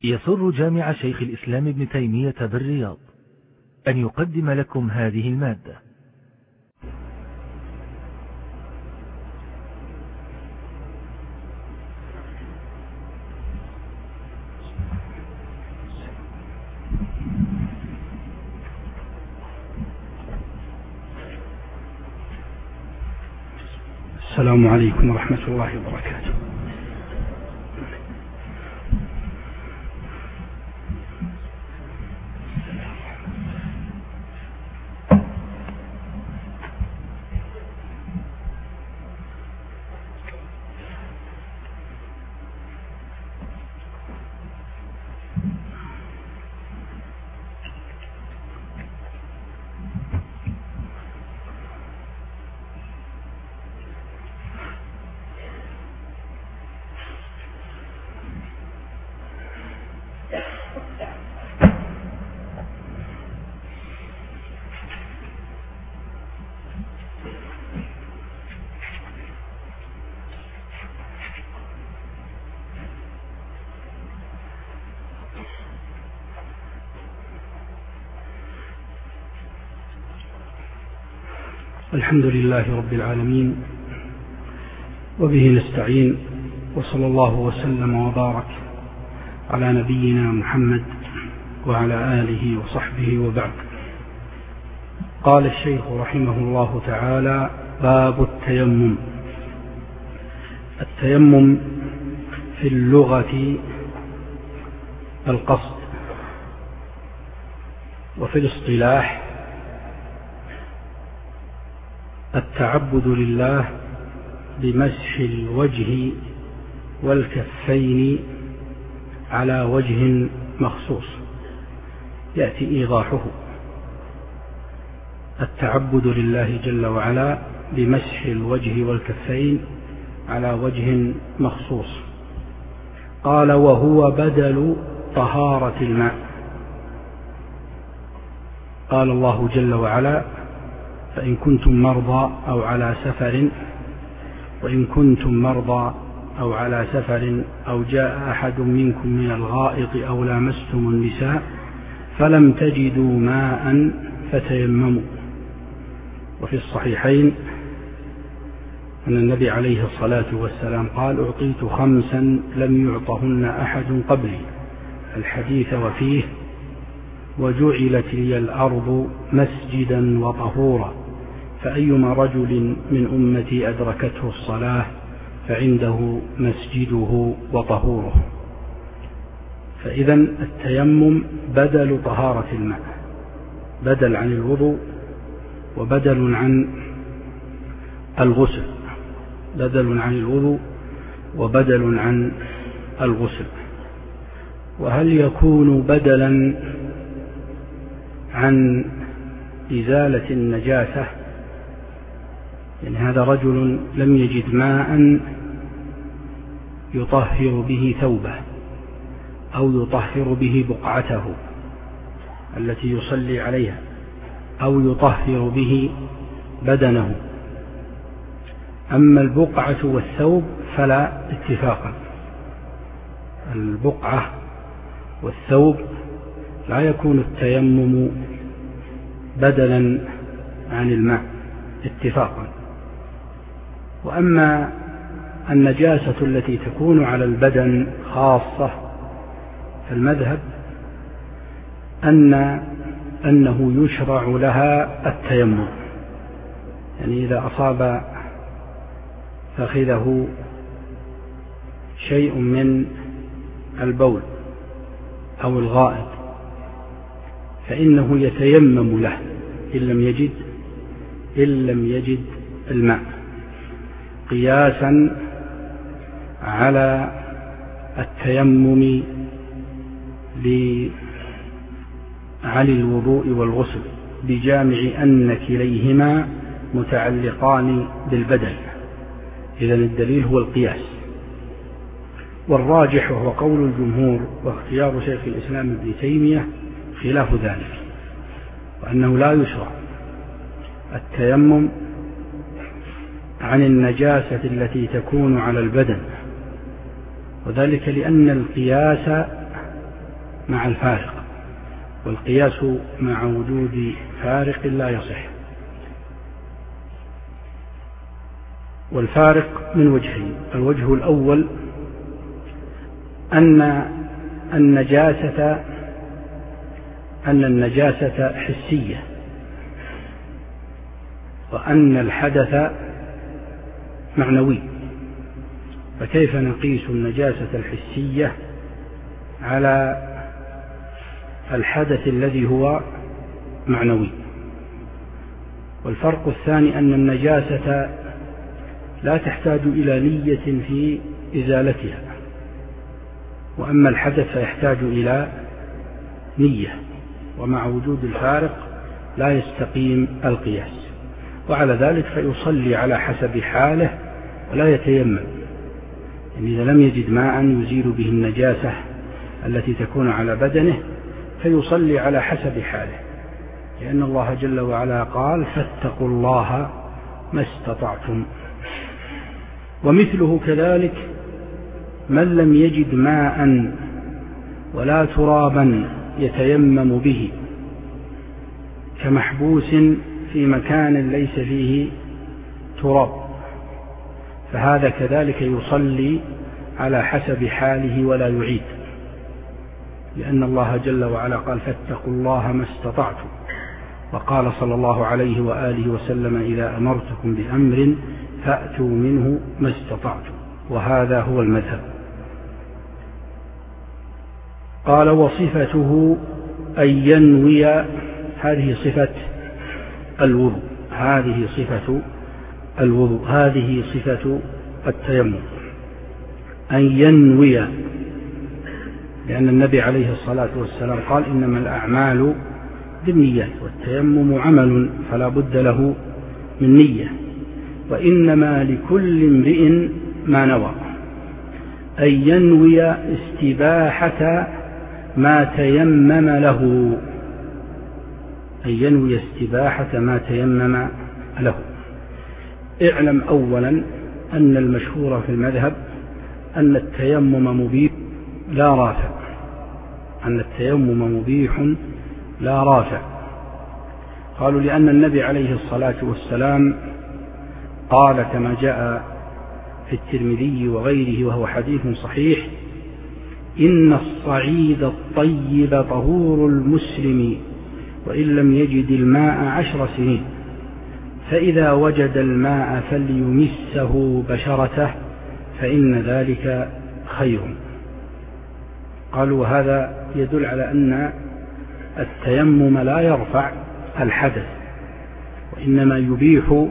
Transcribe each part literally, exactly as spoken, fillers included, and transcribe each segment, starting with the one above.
يسر جامع شيخ الإسلام ابن تيمية بالرياض أن يقدم لكم هذه المادة. السلام عليكم ورحمة الله وبركاته. الحمد لله رب العالمين، وبه نستعين، وصلى الله وسلم وبارك على نبينا محمد وعلى آله وصحبه وبعد. قال الشيخ رحمه الله تعالى: باب التيمم. التيمم في اللغة القصد، وفي الاصطلاح التعبد لله بمسح الوجه والكفين على وجه مخصوص. يأتي إيضاحه: التعبد لله جل وعلا بمسح الوجه والكفين على وجه مخصوص. قال: وهو بدل طهارة الماء. قال الله جل وعلا: فإن كنتم مرضى أو على سفر وإن كنتم مرضى أو على سفر أو جاء أحد منكم من الغائط أو لامستم النساء فلم تجدوا ماء فتيمموا. وفي الصحيحين أن النبي عليه الصلاة والسلام قال: أعطيت خمسا لم يعطهن أحد قبلي. الحديث وفيه: وجعلت لي الأرض مسجدا وطهورا، فأيما رجل من أمتي أدركته الصلاة فعنده مسجده وطهوره. فإذا التيمم بدل طهارة الماء، بدل عن الوضوء وبدل عن الغسل، بدل عن الوضوء وبدل عن الغسل. وهل يكون بدلا عن إزالة النجاسة؟ يعني هذا رجل لم يجد ماء يطهر به ثوبه أو يطهر به بقعته التي يصلي عليها أو يطهر به بدنه. أما البقعة والثوب فلا اتفاقا. البقعة والثوب لا يكون التيمم بدلا عن الماء اتفاقا. وأما النجاسة التي تكون على البدن خاصة فالمذهب أن أنه يشرع لها التيمم. يعني إذا أصاب فخذه شيء من البول أو الغائط فإنه يتيمم له إن لم يجد إن لم يجد الماء، قياسا على التيمم عن الوضوء والغسل، بجامع أن كليهما متعلقان بالبدن. إذن الدليل هو القياس. والراجح وهو قول الجمهور واختيار شيخ الإسلام ابن تيمية خلاف ذلك، وأنه لا يشرع التيمم عن النجاسة التي تكون على البدن، وذلك لأن القياس مع الفارق، والقياس مع وجود فارق لا يصح. والفارق من وجهين: الوجه الأول أن النجاسة أن النجاسة حسية، وأن الحدث معنوي، فكيف نقيس النجاسة الحسية على الحدث الذي هو معنوي؟ والفرق الثاني أن النجاسة لا تحتاج إلى نية في إزالتها، وأما الحدث فيحتاج إلى نية، ومع وجود الفارق لا يستقيم القياس. وعلى ذلك فيصلي على حسب حاله ولا يتيمم، يعني إذا لم يجد ماء يزيل به النجاسة التي تكون على بدنه فيصلي على حسب حاله، لأن الله جل وعلا قال: فاتقوا الله ما استطعتم. ومثله كذلك من لم يجد ماء ولا ترابا يتيمم به، كمحبوس في مكان ليس فيه تراب، فهذا كذلك يصلي على حسب حاله ولا يعيد، لأن الله جل وعلا قال: فاتقوا الله ما استطعتم. وقال صلى الله عليه وآله وسلم: إذا أمرتكم بأمر فأتوا منه ما استطعتم. وهذا هو المذهب. قال: وصفته أن ينوي، هذه صفة الوضوء، هذه صفة الوضوء، هذه صفة التيمم، أن ينوي، لأن النبي عليه الصلاة والسلام قال: إنما الأعمال بالنيات، والتيمم عمل فلا بد له من نية، وإنما لكل امرئ ما نوى. أن ينوي استباحة ما تيمم له، أن ينوي استباحة ما تيمم له. اعلم أولا أن المشهور في المذهب أن التيمم مبيح لا رافع، أن التيمم مبيح لا رافع. قالوا: لأن النبي عليه الصلاة والسلام قال كما جاء في الترمذي وغيره وهو حديث صحيح: إن الصعيد الطيب طهور المسلم وإن لم يجد الماء عشر سنين، فإذا وجد الماء فليمسه بشرته فإن ذلك خير. قالوا: وهذا يدل على أن التيمم لا يرفع الحدث، وإنما يبيح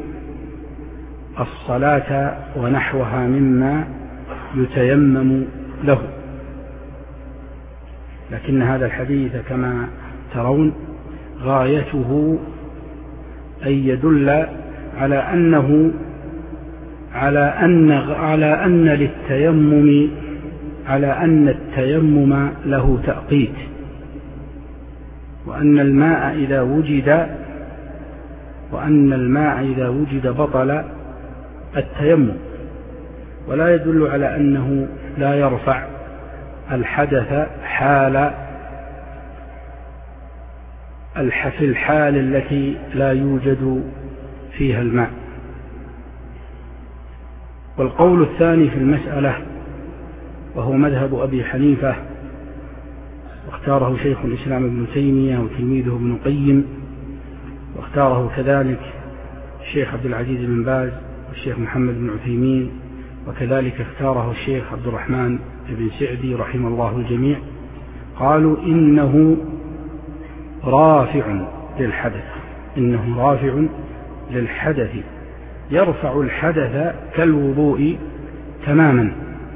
الصلاة ونحوها مما يتيمم له. لكن هذا الحديث كما ترون غايته أن يدل على أنه على أن على أن للتيمم على أن التيمم له تأقيت، وأن الماء إذا وجد وأن الماء إذا وجد بطل التيمم، ولا يدل على أنه لا يرفع الحدث حال في الحال التي لا يوجد فيها الماء. والقول الثاني في المسألة وهو مذهب أبي حنيفة، واختاره شيخ الإسلام ابن تيمية وتلميذه ابن القيم، واختاره كذلك الشيخ عبد العزيز بن باز والشيخ محمد بن عثيمين، وكذلك اختاره الشيخ عبد الرحمن بن سعدي رحمه الله الجميع. قالوا: إنه رافع للحدث، إنه رافع للحدث، يرفع الحدث كالوضوء تماما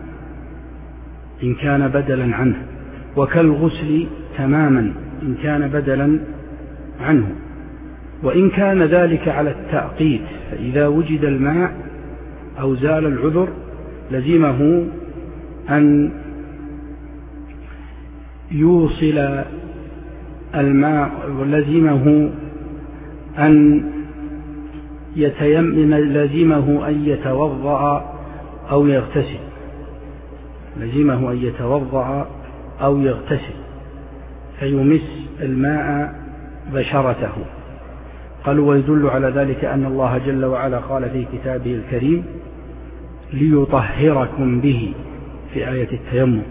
إن كان بدلا عنه، وكالغسل تماما إن كان بدلا عنه، وإن كان ذلك على التأقيت، فإذا وجد الماء أو زال العذر لزمه أن يوصل الماء، ولزمه أن يتيمم، لزمه أن يتوضأ أو يغتسل، لزمه أن يتوضأ أو يغتسل. فيمس الماء بشرته. قالوا ويدل على ذلك أن الله جل وعلا قال في كتابه الكريم ليطهركم به في آية التيمم.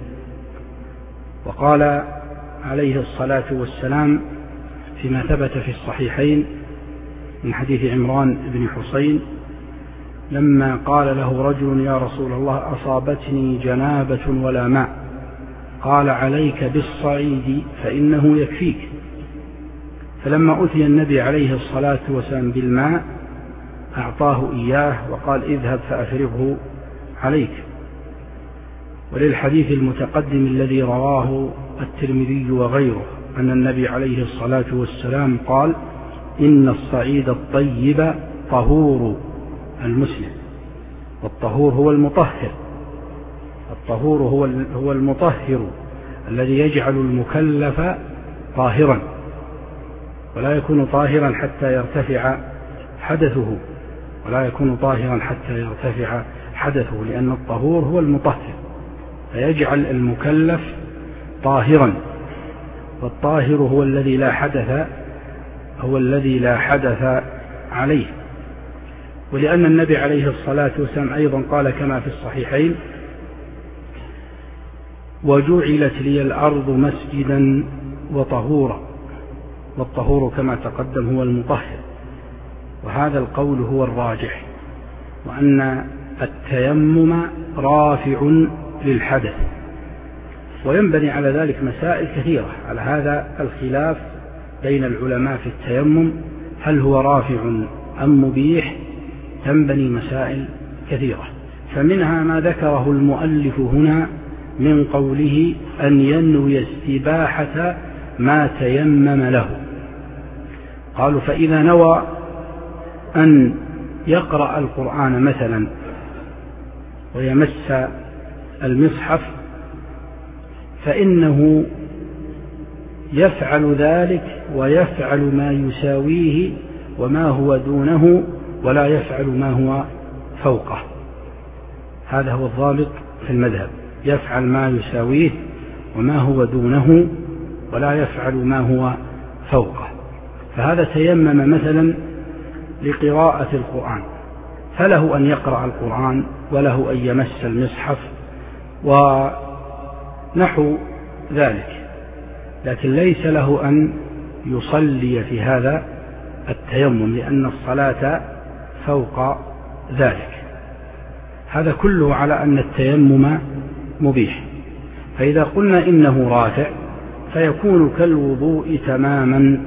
وقال عليه الصلاة والسلام فيما ثبت في الصحيحين من حديث عمران بن حسين لما قال له رجل يا رسول الله أصابتني جنابة ولا ماء، قال عليك بالصعيد فإنه يكفيك. فلما أتي النبي عليه الصلاة والسلام بالماء أعطاه إياه وقال اذهب فأفرغه عليك. وللحديث المتقدم الذي رواه الترمذي وغيره أن النبي عليه الصلاة والسلام قال إن الصعيد الطيب طهور المسلم، والطهور هو المطهر، الطهور هو هو المطهر الذي يجعل المكلف طاهرا، ولا يكون طاهرا حتى يرتفع حدثه ولا يكون طاهرا حتى يرتفع حدثه لأن الطهور هو المطهر فيجعل المكلف طاهرا، والطاهر هو الذي لا حدث هو الذي لا حدث عليه. ولأن النبي عليه الصلاة والسلام أيضا قال كما في الصحيحين وجعلت لي الأرض مسجدا وطهورا، والطهور كما تقدم هو المطهر. وهذا القول هو الراجح، وأن التيمم رافع للحدث. وينبني على ذلك مسائل كثيرة على هذا الخلاف بين العلماء في التيمم، هل هو رافع أم مبيح؟ تنبني مسائل كثيرة، فمنها ما ذكره المؤلف هنا من قوله أن ينوي استباحة ما تيمم له. قالوا فإذا نوى أن يقرأ القرآن مثلا ويمس المصحف فإنه يفعل ذلك ويفعل ما يساويه وما هو دونه ولا يفعل ما هو فوقه. هذا هو الضابط في المذهب، يفعل ما يساويه وما هو دونه ولا يفعل ما هو فوقه. فهذا تيمم مثلا لقراءة القرآن، فله أن يقرأ القرآن وله أن يمس المصحف ونحو ذلك، لكن ليس له أن يصلي في هذا التيمم لأن الصلاة فوق ذلك. هذا كله على أن التيمم مبيح. فإذا قلنا إنه رافع فيكون كالوضوء تماما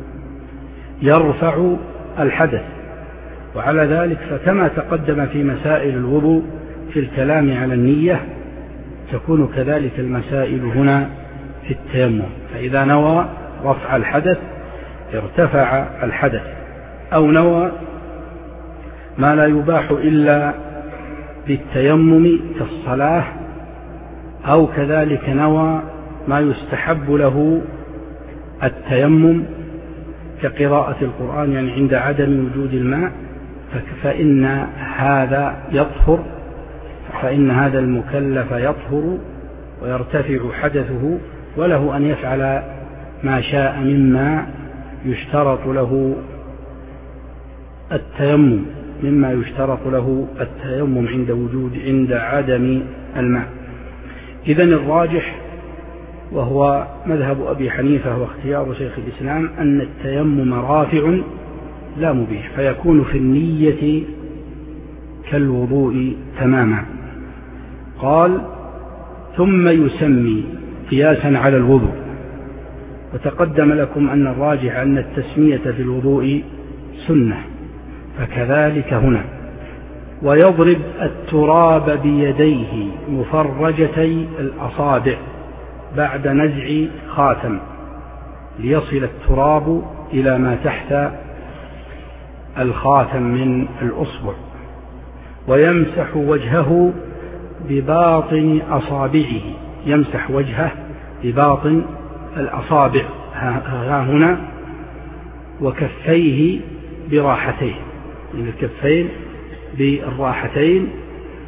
يرفع الحدث. وعلى ذلك فكما تقدم في مسائل الوضوء في الكلام على النية تكون كذلك المسائل هنا في التيمم. فإذا نوى رفع الحدث ارتفع الحدث، أو نوى ما لا يباح إلا بالتيمم كالصلاة، أو كذلك نوى ما يستحب له التيمم كقراءة القرآن يعني عند عدم وجود الماء، فإن هذا يطهر فإن هذا المكلف يطهر ويرتفع حدثه، وله أن يفعل ما شاء مما يشترط له التيمم مما يشترط له التيمم عند وجود عند عدم الماء. إذن الراجح وهو مذهب أبي حنيفة واختيار شيخ الإسلام أن التيمم رافع لا مبيح، فيكون في النية كالوضوء تماما. قال ثم يسمي قياسا على الوضوء. وتقدم لكم أن الراجح أن التسمية في الوضوء سنة، فكذلك هنا. ويضرب التراب بيديه مفرجتي الأصابع بعد نزع خاتم ليصل التراب إلى ما تحت الخاتم من الأصبع، ويمسح وجهه بباطن أصابعه، يمسح وجهه بباطن الأصابع ها هنا، وكفيه براحتيه، من الكفين بالراحتين،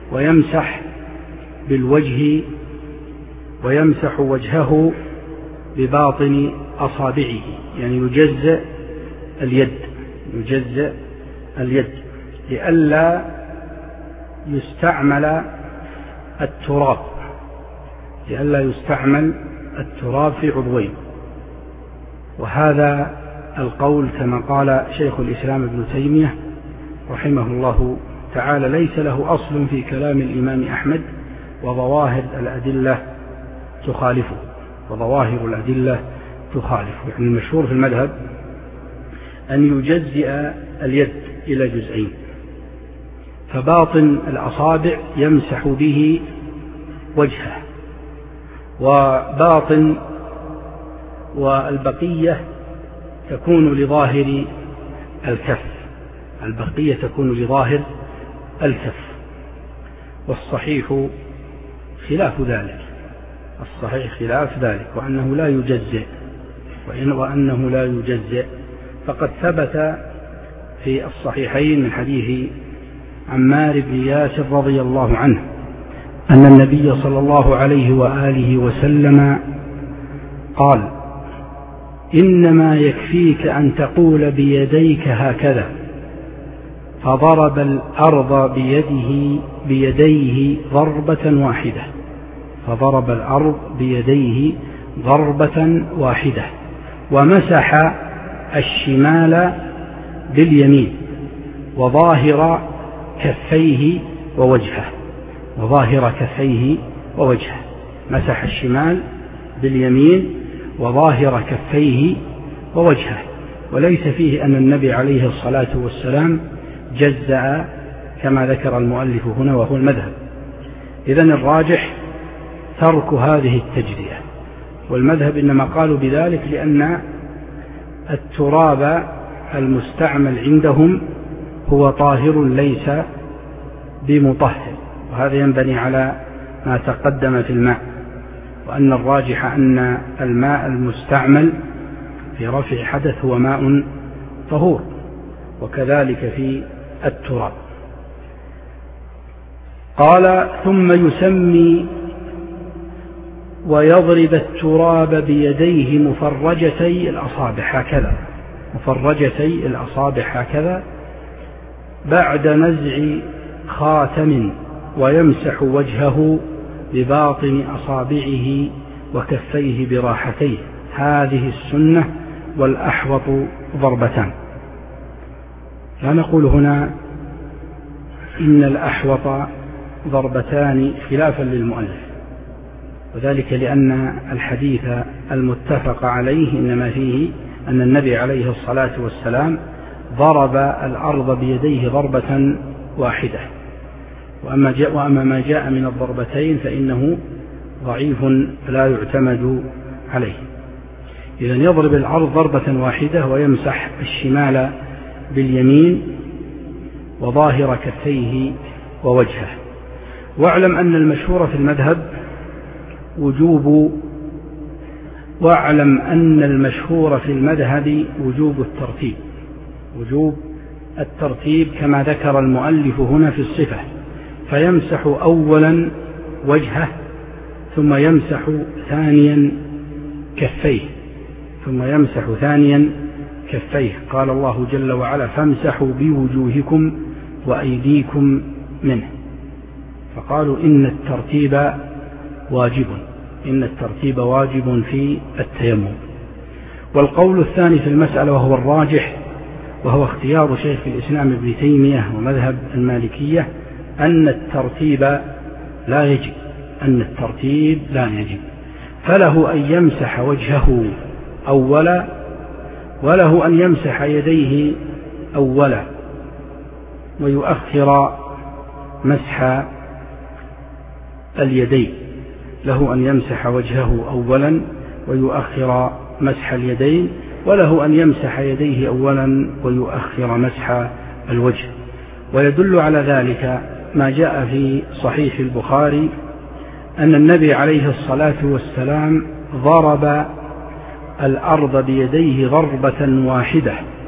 ويمسح بالوجه ويمسح وجهه بباطن أصابعه، يعني يجزئ اليد يجزئ اليد لئلا يستعمل التراب لئلا يستعمل التراب في عضوين. وهذا القول كما قال شيخ الإسلام ابن تيمية رحمه الله تعالى ليس له أصل في كلام الإمام أحمد، وظواهر الأدلة تخالفه وظواهر الأدلة تخالفه يعني المشهور في المذهب أن يجزئ اليد إلى جزئين، فباطن الأصابع يمسح به وجهه، وباطن والبقية تكون لظاهر الكف البقية تكون لظاهر الكف والصحيح خلاف ذلك الصحيح خلاف ذلك وأنه لا يجزئ وأنه لا يجزئ فقد ثبت في الصحيحين من حديث عمار بن ياسر رضي الله عنه أن النبي صلى الله عليه وآله وسلم قال: إنما يكفيك أن تقول بيديك هكذا، فضرب الأرض بيده بيديه ضربة واحدة فضرب الأرض بيديه ضربة واحدة ومسح الشمال باليمين وظاهر كفيه ووجهه وظاهر كفيه ووجهه مسح الشمال باليمين وظاهر كفيه ووجهه. وليس فيه أن النبي عليه الصلاة والسلام جزأ كما ذكر المؤلف هنا وهو المذهب. إذن الراجح ترك هذه التجزئة، والمذهب إنما قالوا بذلك لأن التراب المستعمل عندهم هو طاهر ليس بمطهر، وهذا ينبني على ما تقدم في الماء، وأن الراجح أن الماء المستعمل في رفع حدث هو ماء طهور، وكذلك في التراب. قال: ثم يسمي ويضرب التراب بيديه مفرجتي الأصابع هكذا مفرجتي الأصابع هكذا بعد نزع خاتم، ويمسح وجهه بباطن أصابعه وكفيه براحتيه. هذه السنة والأحوط ضربتان. لا نقول هنا إن الأحوط ضربتان خلافا للمؤلف، وذلك لأن الحديث المتفق عليه إنما فيه أن النبي عليه الصلاة والسلام ضرب الأرض بيديه ضربة واحدة، وأما, جاء وأما ما جاء من الضربتين فإنه ضعيف لا يعتمد عليه. إذن يضرب الأرض ضربة واحدة ويمسح الشمال باليمين وظاهر كفيه ووجهه. واعلم أن المشهور في المذهب وجوب واعلم أن المشهور في المذهب وجوب الترتيب وجوب الترتيب كما ذكر المؤلف هنا في الصفة، فيمسح أولا وجهه ثم يمسح ثانيا كفيه ثم يمسح ثانيا كفيه قال الله جل وعلا: فامسحوا بوجوهكم وأيديكم منه. فقالوا إن الترتيب واجب إن الترتيب واجب في التيمم. والقول الثاني في المسألة وهو الراجح وهو اختيار شيخ الإسلام ابن تيمية ومذهب المالكية أن الترتيب لا يجب أن الترتيب لا يجب فله أن يمسح وجهه أولا، وله أن يمسح يديه أولا، ويؤخر مسح اليدين. له أن يمسح وجهه أولا ويؤخر مسح اليدين، وله أن يمسح يديه أولا ويؤخر مسح الوجه. ويدل على ذلك ما جاء في صحيح البخاري أن النبي عليه الصلاة والسلام ضرب الأرض بيديه ضربة واحدة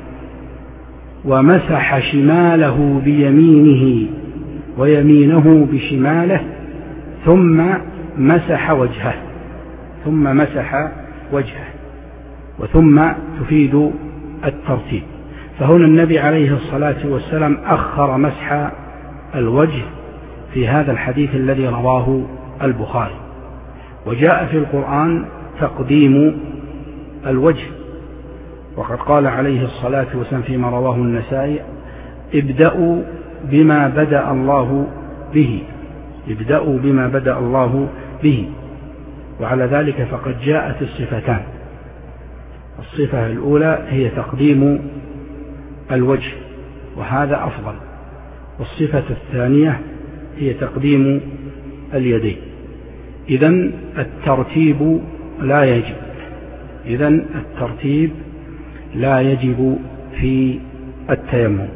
ومسح شماله بيمينه ويمينه بشماله ثم مسح وجهه ثم مسح وجهه، وثم تفيد الترتيب. فهنا النبي عليه الصلاة والسلام أخر مسح الوجه في هذا الحديث الذي رواه البخاري. وجاء في القرآن تقديم الوجه، وقد قال عليه الصلاة والسلام فيما رواه النسائي: ابدأوا بما بدأ الله به، ابدأوا بما بدأ الله به. وعلى ذلك فقد جاءت الصفتان: الصفة الأولى هي تقديم الوجه، وهذا أفضل، والصفة الثانية هي تقديم اليدين. إذن الترتيب لا يجب، إذن الترتيب لا يجب في التيمم.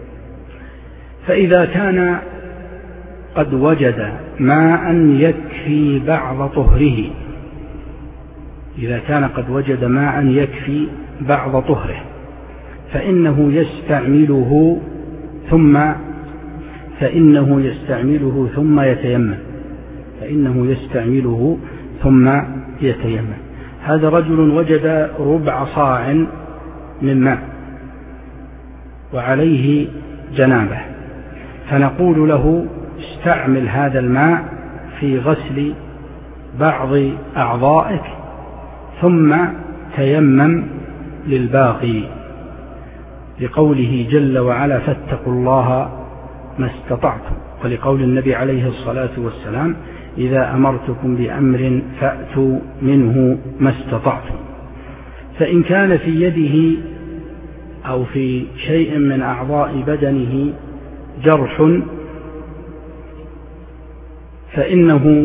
فإذا كان قد وجد ماء يكفي بعض طهره، إذا كان قد وجد ماء يكفي بعض طهره فإنه يستعمله ثم فإنه يستعمله ثم يتيمم فإنه يستعمله ثم يتيمم. هذا رجل وجد ربع صاع من ماء وعليه جنابه، فنقول له: استعمل هذا الماء في غسل بعض أعضائك ثم تيمم للباقي، لقوله جل وعلا: فاتقوا الله ما استطعتم، ولقول النبي عليه الصلاة والسلام: إذا أمرتكم بأمر فأتوا منه ما استطعتم. فإن كان في يده أو في شيء من أعضاء بدنه جرح فإنه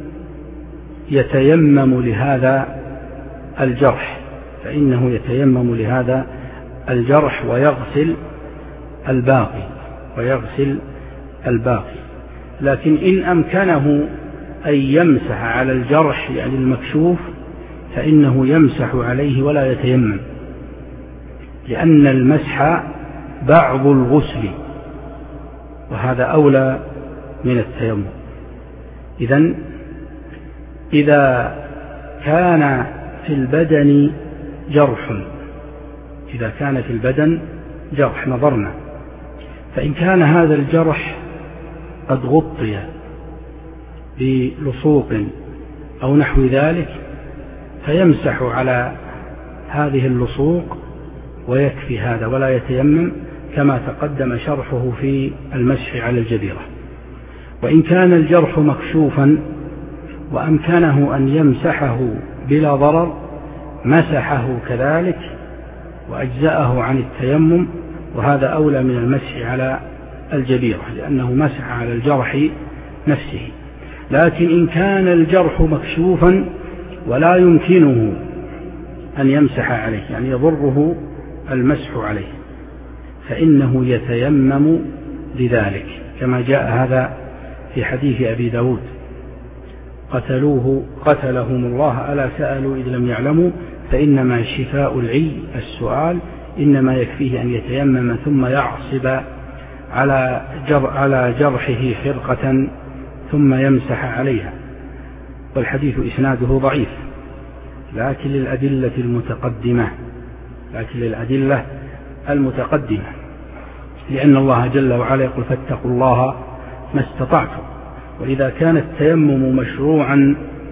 يتيمم لهذا الجرح فإنه يتيمم لهذا الجرح ويغسل الباقي ويغسل الباقي. لكن إن أمكنه أن يمسح على الجرح يعني المكشوف فإنه يمسح عليه ولا يتيمم، لأن المسح بعض الغسل وهذا أولى من التيمم. إذن إذا كان في البدن جرح إذا كان في البدن جرح نظرنا، فإن كان هذا الجرح قد غطي بلصوق أو نحو ذلك فيمسح على هذه اللصوق ويكفي هذا ولا يتيمم، كما تقدم شرحه في المسح على الجبيرة. وإن كان الجرح مكشوفا وأمكنه أن يمسحه بلا ضرر مسحه كذلك وأجزأه عن التيمم، وهذا أولى من المسح على الجبيرة لأنه مسح على الجرح نفسه. لكن إن كان الجرح مكشوفا ولا يمكنه أن يمسح عليه يعني يضره المسح عليه فإنه يتيمم لذلك، كما جاء هذا في حديث أبي داود: قتلوه قتلهم الله ألا سألوا إذ لم يعلموا فإنما شفاء العي السؤال، إنما يكفيه أن يتيمم ثم يعصب على جر على جرحه خرقة ثم يمسح عليها. والحديث إسناده ضعيف لكن للأدلة المتقدمة لكن للأدلة المتقدمة لأن الله جل وعلا يقول: فاتقوا الله ما استطعتم. وإذا كان التيمم مشروعا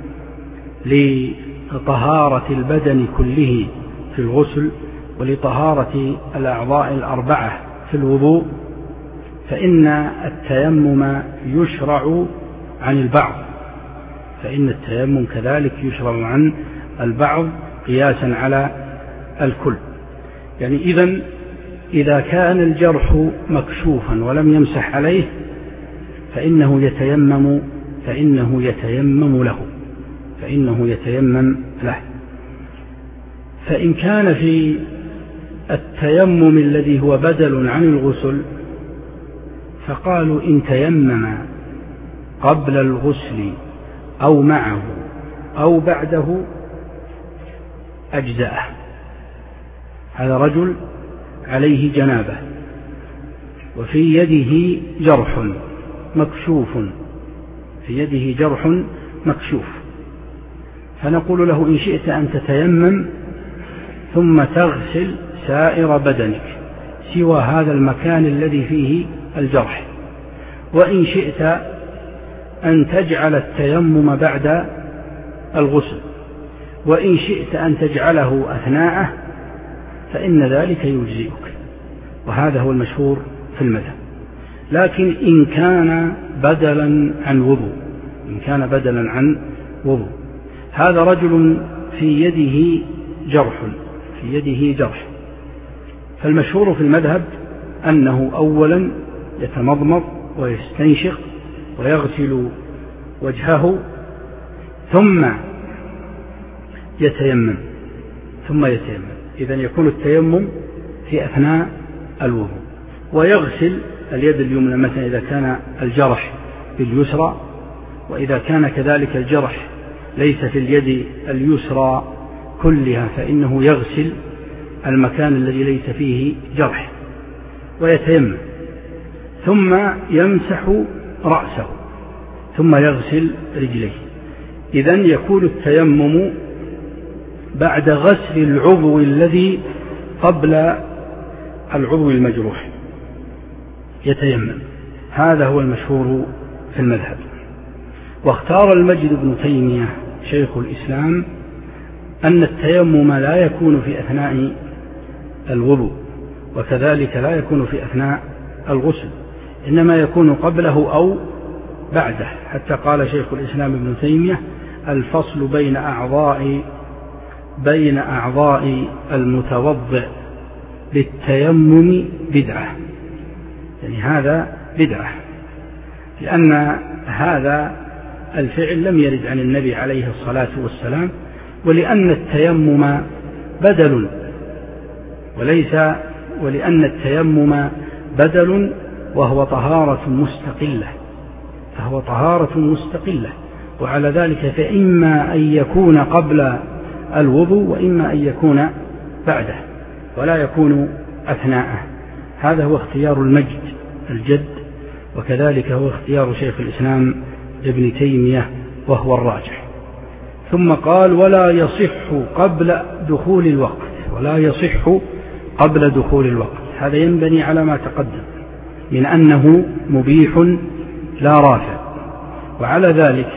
لطهارة البدن كله في الغسل ولطهارة الأعضاء الأربعة في الوضوء فإن التيمم يشرع عن البعض فإن التيمم كذلك يشرع عن البعض قياسا على الكل. يعني إذن إذا كان الجرح مكشوفا ولم يمسح عليه فإنه يتيمم فإنه يتيمم له فإنه يتيمم له. فإن كان في التيمم الذي هو بدل عن الغسل فقالوا: إن تيمم قبل الغسل أو معه أو بعده أجزأه. هذا رجل عليه جنابة وفي يده جرح مكشوف في يده جرح مكشوف فنقول له إن شئت أن تتيمم ثم تغسل سائر بدنك سوى هذا المكان الذي فيه الجرح، وإن شئت أن تجعل التيمم بعد الغسل، وإن شئت أن تجعله أثناءه فإن ذلك يجزئك. وهذا هو المشهور في المذهب. لكن إن كان بدلا عن وضوء إن كان بدلا عن وضوء هذا رجل في يده جرح في يده جرح فالمشهور في المذهب أنه أولا يتمضمض ويستنشق ويغسل وجهه ثم يتيمم ثم يتيمم إذن يكون التيمم في أثناء الوضوء، ويغسل اليد اليمنى مثلا إذا كان الجرح باليسرى، وإذا كان كذلك الجرح ليس في اليد اليسرى كلها فإنه يغسل المكان الذي ليس فيه جرح ويتيمم، ثم يمسح رأسه ثم يغسل رجليه. إذن يكون التيمم بعد غسل العضو الذي قبل العضو المجروح يتيمم. هذا هو المشهور في المذهب. واختار المجد بن تيمية شيخ الإسلام أن التيمم لا يكون في أثناء الوضوء، وكذلك لا يكون في أثناء الغسل، إنما يكون قبله أو بعده. حتى قال شيخ الإسلام ابن تيمية: الفصل بين أعضاء بين أعضاء المتوضئ بالتيمم بدعة، يعني هذا بدعة، لأن هذا الفعل لم يرد عن النبي عليه الصلاة والسلام، ولأن التيمم بدل وليس ولأن التيمم بدل وهو طهارة مستقلة فهو طهارة مستقلة وعلى ذلك فإما أن يكون قبل الوضوء وإما أن يكون بعده ولا يكون أثناءه. هذا هو اختيار المجد الجد، وكذلك هو اختيار شيخ الإسلام ابن تيمية وهو الراجح. ثم قال: ولا يصح قبل دخول الوقت ولا يصح قبل دخول الوقت. هذا ينبني على ما تقدم من أنه مبيح لا رافع، وعلى ذلك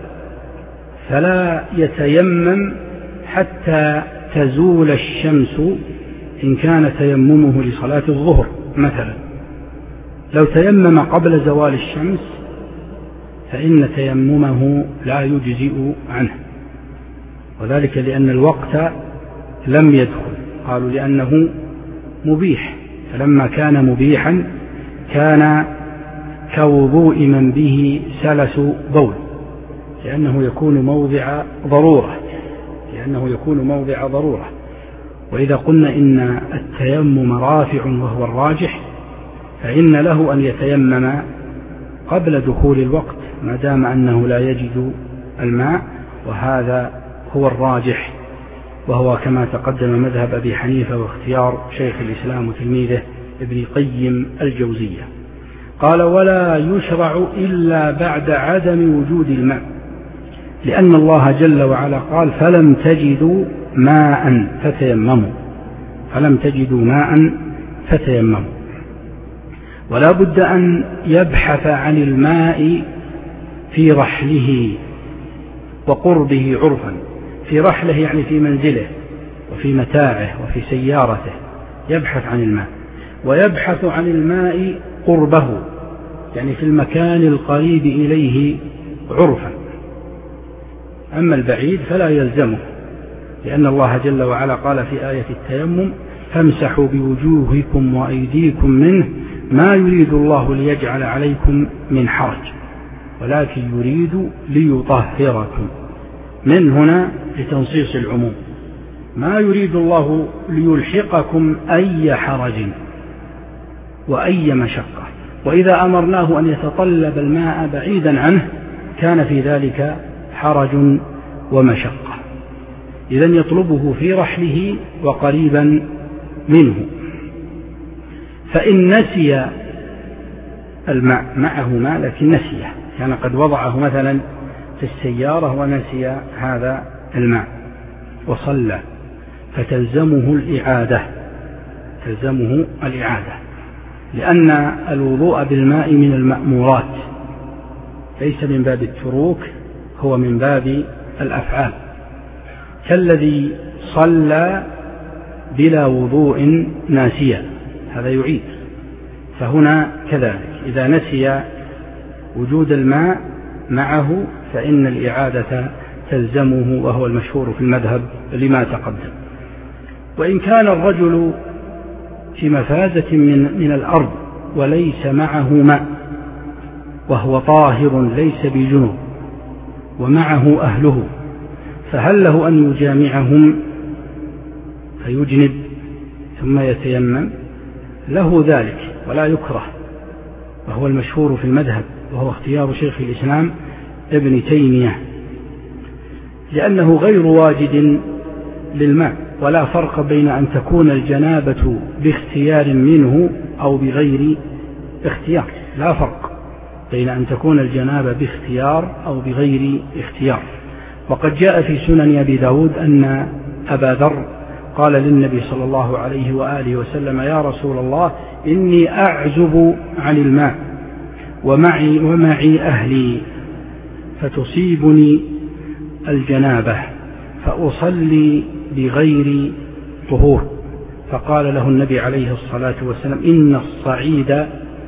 فلا يتيمم حتى تزول الشمس إن كان تيممه لصلاة الظهر مثلا. لو تيمم قبل زوال الشمس فإن تيممه لا يجزئ عنه، وذلك لأن الوقت لم يدخل. قالوا لأنه مبيح، فلما كان مبيحا كان كوضوء من به سلس بول، لأنه يكون موضع ضرورة لأنه يكون موضع ضرورة وإذا قلنا إن التيمم رافع وهو الراجح فإن له أن يتيمم قبل دخول الوقت ما دام أنه لا يجد الماء، وهذا هو الراجح، وهو كما تقدم مذهب أبي حنيفة واختيار شيخ الإسلام وتلميذه ابن قيم الجوزية. قال: ولا يشرع إلا بعد عدم وجود الماء، لأن الله جل وعلا قال: فلم تجدوا ماء فتيمموا فلم تجدوا ماء فتيمموا. ولا بد أن يبحث عن الماء في رحله وقربه عرفا. في رحله يعني في منزله وفي متاعه وفي سيارته يبحث عن الماء، ويبحث عن الماء قربه يعني في المكان القريب إليه عرفا. أما البعيد فلا يلزمه، لأن الله جل وعلا قال في آية التيمم: فامسحوا بوجوهكم وأيديكم منه ما يريد الله ليجعل عليكم من حرج ولكن يريد ليطهركم. من هنا لتنصيص العموم، ما يريد الله ليلحقكم أي حرج وأي مشقة. وإذا أمرناه أن يتطلب الماء بعيدا عنه كان في ذلك حرج ومشقة. إذن يطلبه في رحله وقريبا منه. فإن نسي الماء معه ماء لكن نسيه، كان قد وضعه مثلا في السيارة ونسي هذا الماء وصلى فتلزمه الإعادة تلزمه الإعادة لأن الوضوء بالماء من المأمورات، ليس من باب التروك، هو من باب الأفعال، كالذي صلى بلا وضوء ناسيا هذا يعيد. فهنا كذلك إذا نسي وجود الماء معه فإن الإعادة تلزمه، وهو المشهور في المذهب لما تقدم. وإن كان الرجل في مفازة من, من الأرض وليس معه ماء وهو طاهر ليس بجنوب ومعه أهله، فهل له أن يجامعهم فيجنب ثم يتيمم؟ له ذلك ولا يكره، وهو المشهور في المذهب، وهو اختيار شيخ الإسلام ابن تيمية، لأنه غير واجد للماء، ولا فرق بين أن تكون الجنابة باختيار منه أو بغير اختيار، لا فرق بين أن تكون الجنابة باختيار أو بغير اختيار. وقد جاء في سنن أبي داود أن أبا ذر قال للنبي صلى الله عليه وآله وسلم: يا رسول الله، إني أعزب عن الماء ومعي, ومعي أهلي فتصيبني الجنابة فأصلي بغير طهور. فقال له النبي عليه الصلاة والسلام: إن الصعيد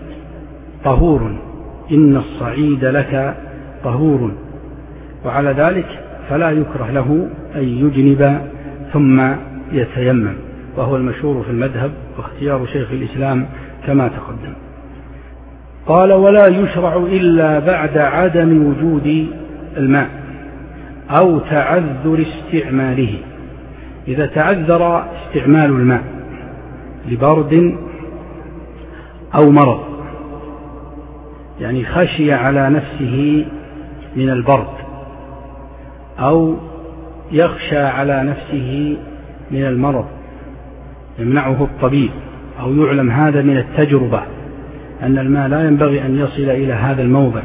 طهور، إن الصعيد لك طهور. وعلى ذلك فلا يكره له أن يجنب ثم يتيمم، وهو المشهور في المذهب واختيار شيخ الإسلام كما تقدم. قال: ولا يشرع إلا بعد عدم وجود الماء أو تعذر استعماله. إذا تعذر استعمال الماء لبرد أو مرض، يعني خشي على نفسه من البرد أو يخشى على نفسه من المرض يمنعه الطبيب، أو يعلم هذا من التجربة أن الماء لا ينبغي أن يصل إلى هذا الموضع،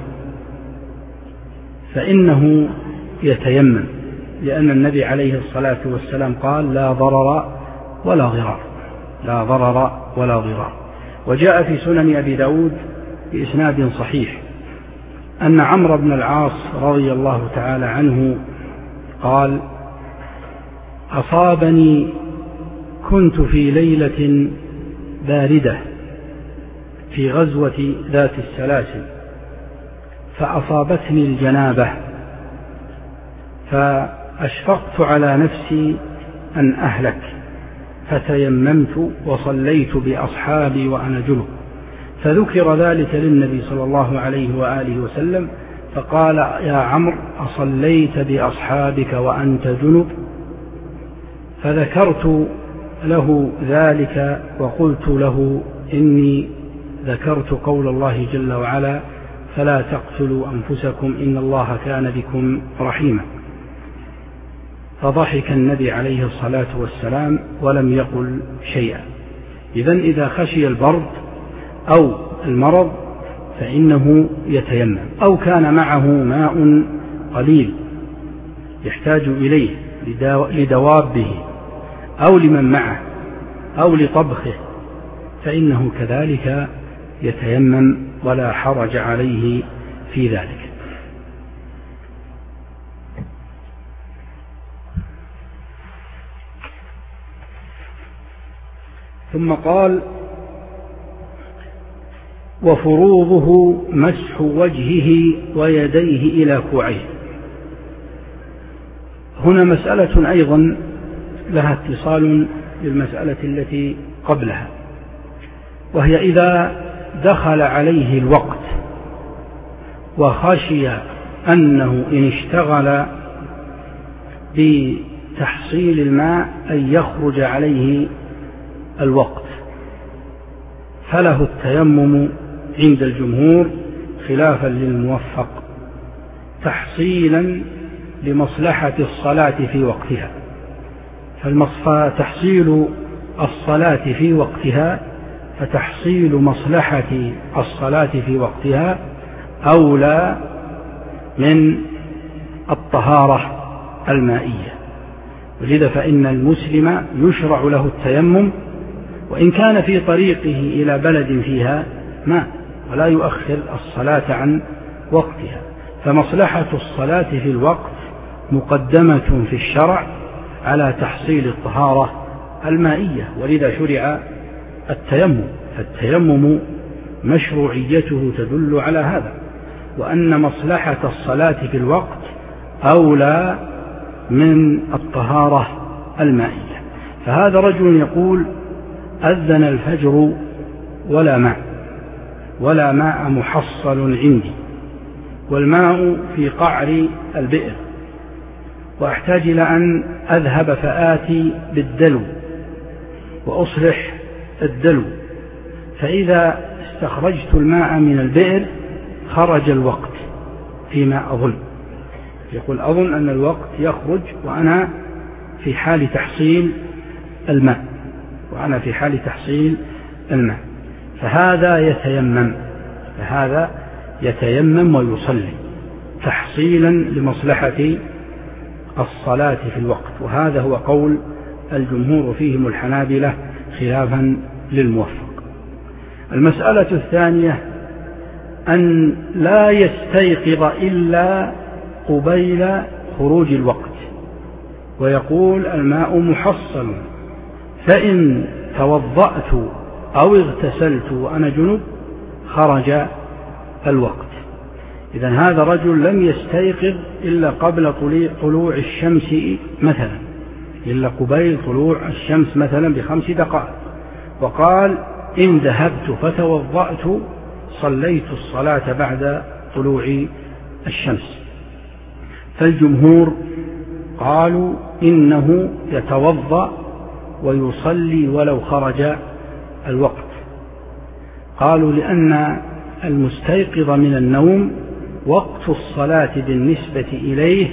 فإنه يتيمم، لأن النبي عليه الصلاة والسلام قال: لا ضرر ولا ضرار، لا ضرر ولا ضرار. وجاء في سنن أبي داود بإسناد صحيح أن عمرو بن العاص رضي الله تعالى عنه قال: أصابني، كنت في ليلة باردة في غزوة ذات السلاسل، فأصابتني الجنابة، فأشفقت على نفسي أن أهلك، فتيممت وصليت بأصحابي وأنا جنب. فذكر ذلك للنبي صلى الله عليه وآله وسلم، فقال: يا عمرو، أصليت بأصحابك وأنت جنب؟ فذكرت له ذلك وقلت له: إني ذكرت قول الله جل وعلا: فلا تقتلوا أنفسكم إن الله كان بكم رحيما. فضحك النبي عليه الصلاة والسلام ولم يقل شيئا. إذن إذا خشي البرد أو المرض فإنه يتيمم، أو كان معه ماء قليل يحتاج إليه لدوابه أو لمن معه أو لطبخه، فإنه كذلك يتيمم ولا حرج عليه في ذلك. ثم قال: وفروضه مسح وجهه ويديه إلى كوعيه. هنا مسألة أيضا لها اتصال بالمسألة التي قبلها، وهي إذا دخل عليه الوقت وخشي أنه إن اشتغل بتحصيل الماء أن يخرج عليه الوقت، فله التيمم عند الجمهور خلافا للموفق تحصيلا لمصلحة الصلاة في وقتها. فتحصيل الصلاة في وقتها فتحصيل مصلحة الصلاة في وقتها أولى من الطهارة المائية. ولذا فإن المسلم يشرع له التيمم وإن كان في طريقه إلى بلد فيها ماء، ولا يؤخر الصلاة عن وقتها. فمصلحة الصلاة في الوقت مقدمة في الشرع على تحصيل الطهارة المائية، ولذا شرع التيمم. فالتيمم مشروعيته تدل على هذا، وأن مصلحة الصلاة في الوقت أولى من الطهارة المائية. فهذا رجل يقول: أذن الفجر ولا ماء، ولا ماء محصل عندي، والماء في قعر البئر، وأحتاج إلى أن أذهب فآتي بالدلو وأصلح الدلو، فإذا استخرجت الماء من البئر خرج الوقت فيما أظن. يقول: أظن أن الوقت يخرج وأنا في حال تحصيل الماء وأنا في حال تحصيل الماء فهذا يتيمم فهذا يتيمم ويصلي تحصيلا لمصلحة الصلاة في الوقت. وهذا هو قول الجمهور فيهم الحنابلة خلافا للموفق. المسألة الثانية أن لا يستيقظ إلا قبيل خروج الوقت، ويقول: الماء محصل، فإن توضأت أو اغتسلت وأنا جنب خرج الوقت. إذن هذا رجل لم يستيقظ إلا قبل طلوع الشمس مثلا، إلا قبيل طلوع الشمس مثلا بخمس دقائق، وقال: إن ذهبت فتوضأت صليت الصلاة بعد طلوع الشمس. فالجمهور قالوا إنه يتوضأ ويصلي ولو خرج الوقت. قالوا لأن المستيقظ من النوم وقت الصلاة بالنسبة إليه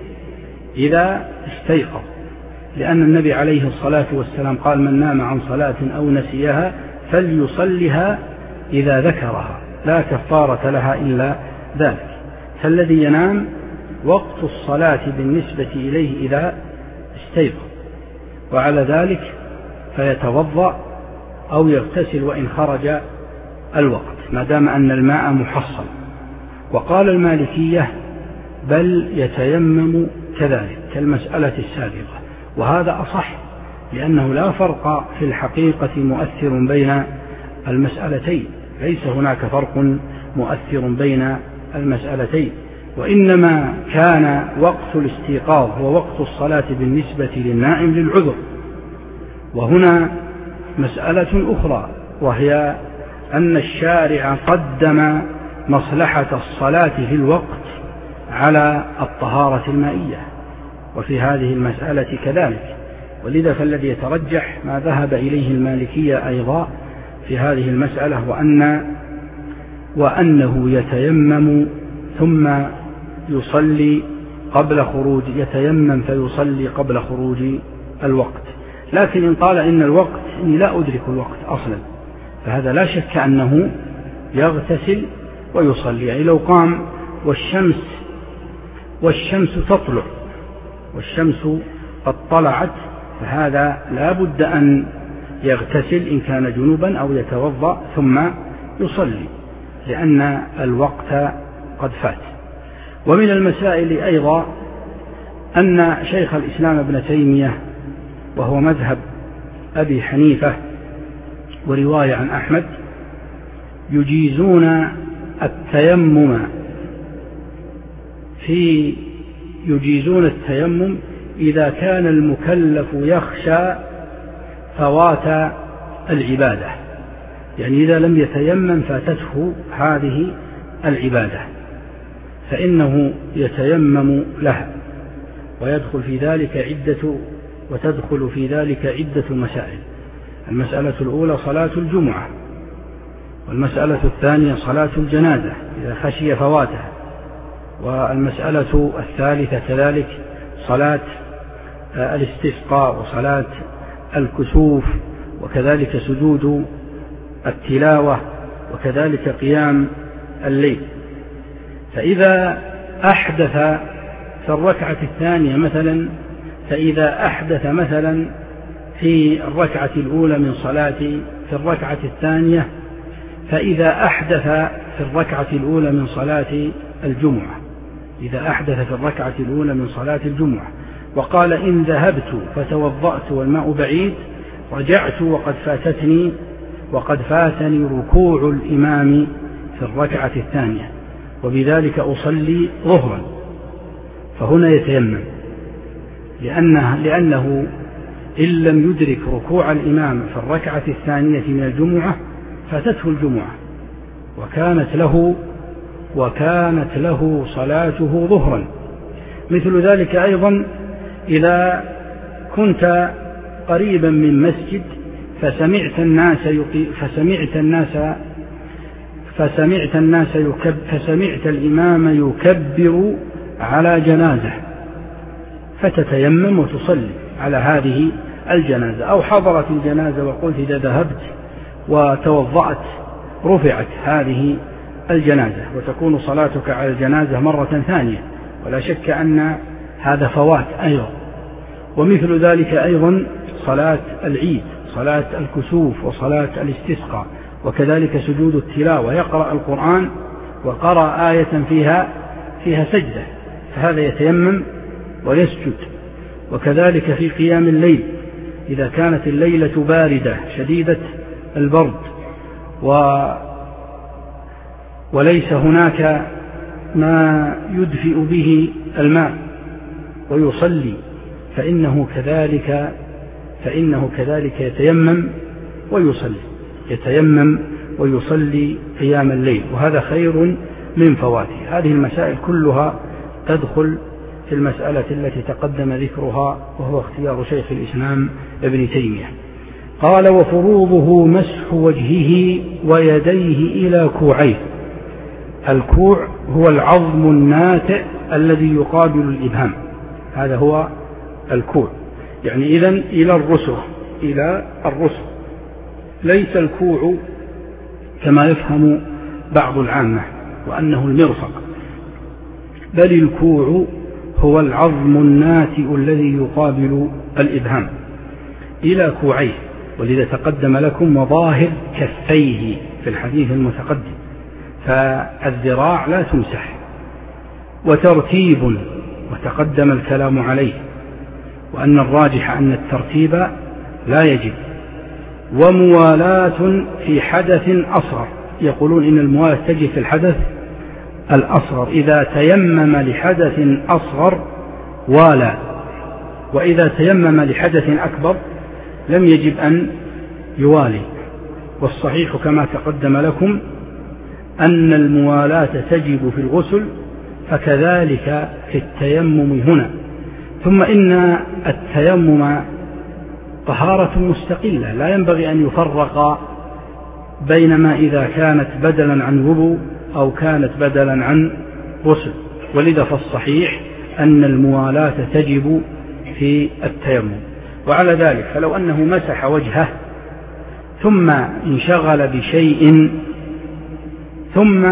إذا استيقظ، لأن النبي عليه الصلاة والسلام قال: من نام عن صلاة أو نسيها فليصلها إذا ذكرها، لا كفارة لها إلا ذلك. فالذي ينام وقت الصلاة بالنسبة إليه إذا استيقظ، وعلى ذلك فيتوضأ أو يغتسل وإن خرج الوقت ما دام أن الماء محصل. وقال المالكية: بل يتيمم كذلك كالمسألة السابقة، وهذا أصح، لأنه لا فرق في الحقيقة مؤثر بين المسألتين، ليس هناك فرق مؤثر بين المسألتين، وإنما كان وقت الاستيقاظ هو وقت الصلاة بالنسبة للنائم للعذر. وهنا مسألة أخرى، وهي أن الشارع قدم مصلحة الصلاة في الوقت على الطهارة المائية، وفي هذه المسألة كذلك. ولذا فالذي يترجح ما ذهب إليه المالكية أيضا في هذه المسألة، وأن وأنه يتيمم ثم يصلي قبل خروج يتيمم فيصلي قبل خروج الوقت. لكن إن قال إن الوقت إني لا أدرك الوقت أصلا، فهذا لا شك أنه يغتسل ويصلي. يعني لو قام والشمس والشمس تطلع والشمس قد طلعت، فهذا لا بد أن يغتسل إن كان جنوبا أو يتوضأ ثم يصلي، لأن الوقت قد فات. ومن المسائل أيضا أن شيخ الإسلام ابن تيمية، وهو مذهب أبي حنيفة ورواية عن أحمد، يجيزون التيمم في يجيزون التيمم إذا كان المكلف يخشى فوات العبادة، يعني إذا لم يتيمم فاتته هذه العبادة فإنه يتيمم لها، ويدخل في ذلك عدة وتدخل في ذلك عدة مسائل. المسألة الأولى صلاة الجمعة، والمسألة الثانية صلاة الجنازة إذا خشي فواتها، والمسألة الثالثة كذلك صلاة الاستسقاء وصلاة الكسوف، وكذلك سجود التلاوة، وكذلك قيام الليل. فإذا أحدث في الركعة الثانية مثلا فإذا أحدث مثلا في الركعة الأولى من صلاة في الركعة الثانية فإذا أحدث في الركعة الأولى من صلاة الجمعة إذا أحدث في الركعة الأولى من صلاة الجمعة وقال إن ذهبت فتوضأت والماء بعيد رجعت وقد فاتتني وقد فاتني ركوع الإمام في الركعة الثانية وبذلك أصلي ظهرا، فهنا يتيمم لأنه, لأنه إن لم يدرك ركوع الإمام في الركعة الثانية من الجمعة فاتته الجمعة وكانت له وكانت له صلاته ظهرا. مثل ذلك أيضا إذا كنت قريبا من مسجد فسمعت الناس فسمعت الناس فسمعت الناس يكب فسمعت الإمام يكبر على جنازة فتتيمم وتصلي على هذه الجنازة، أو حضرت الجنازة وقلت إذا ذهبت وتوضأت رفعت هذه الجنازة وتكون صلاتك على الجنازة مرة ثانية، ولا شك أن هذا فوات أيضا. ومثل ذلك أيضا صلاة العيد، صلاة الكسوف وصلاة الاستسقاء، وكذلك سجود التلاوة يقرأ القرآن وقرأ آية فيها فيها سجدة فهذا يتيمم ويسجد. وكذلك في قيام الليل إذا كانت الليلة باردة شديدة البرد و وليس هناك ما يدفئ به الماء ويصلي فإنه كذلك فإنه كذلك يتيمم ويصلي يتيمم ويصلي قيام الليل، وهذا خير من فواته. هذه المسائل كلها تدخل في المسألة التي تقدم ذكرها وهو اختيار شيخ الإسلام ابن تيمية. قال وفروضه مسح وجهه ويديه إلى كوعيه. الكوع هو العظم الناتئ الذي يقابل الإبهام، هذا هو الكوع، يعني إذن إلى الرسغ إلى الرسغ، ليس الكوع كما يفهم بعض العامة وأنه المرفق، بل الكوع هو العظم الناتئ الذي يقابل الإبهام إلى كوعيه، ولذا تقدم لكم مظاهر كفيه في الحديث المتقدم، فالذراع لا تمسح. وترتيب وتقدم الكلام عليه، وأن الراجح أن الترتيب لا يجب. وموالاة في حدث أصغر، يقولون إن الموالاة تجب في الحدث الأصغر، إذا تيمم لحدث أصغر والى، وإذا تيمم لحدث أكبر لم يجب أن يوالي. والصحيح كما تقدم لكم أن الموالاة تجب في الغسل فكذلك في التيمم هنا. ثم إن التيمم طهارة مستقلة لا ينبغي أن يفرق بينما إذا كانت بدلا عن وضوء أو كانت بدلا عن غسل، ولذا فالصحيح أن الموالاة تجب في التيمم. وعلى ذلك فلو أنه مسح وجهه ثم انشغل بشيء ثم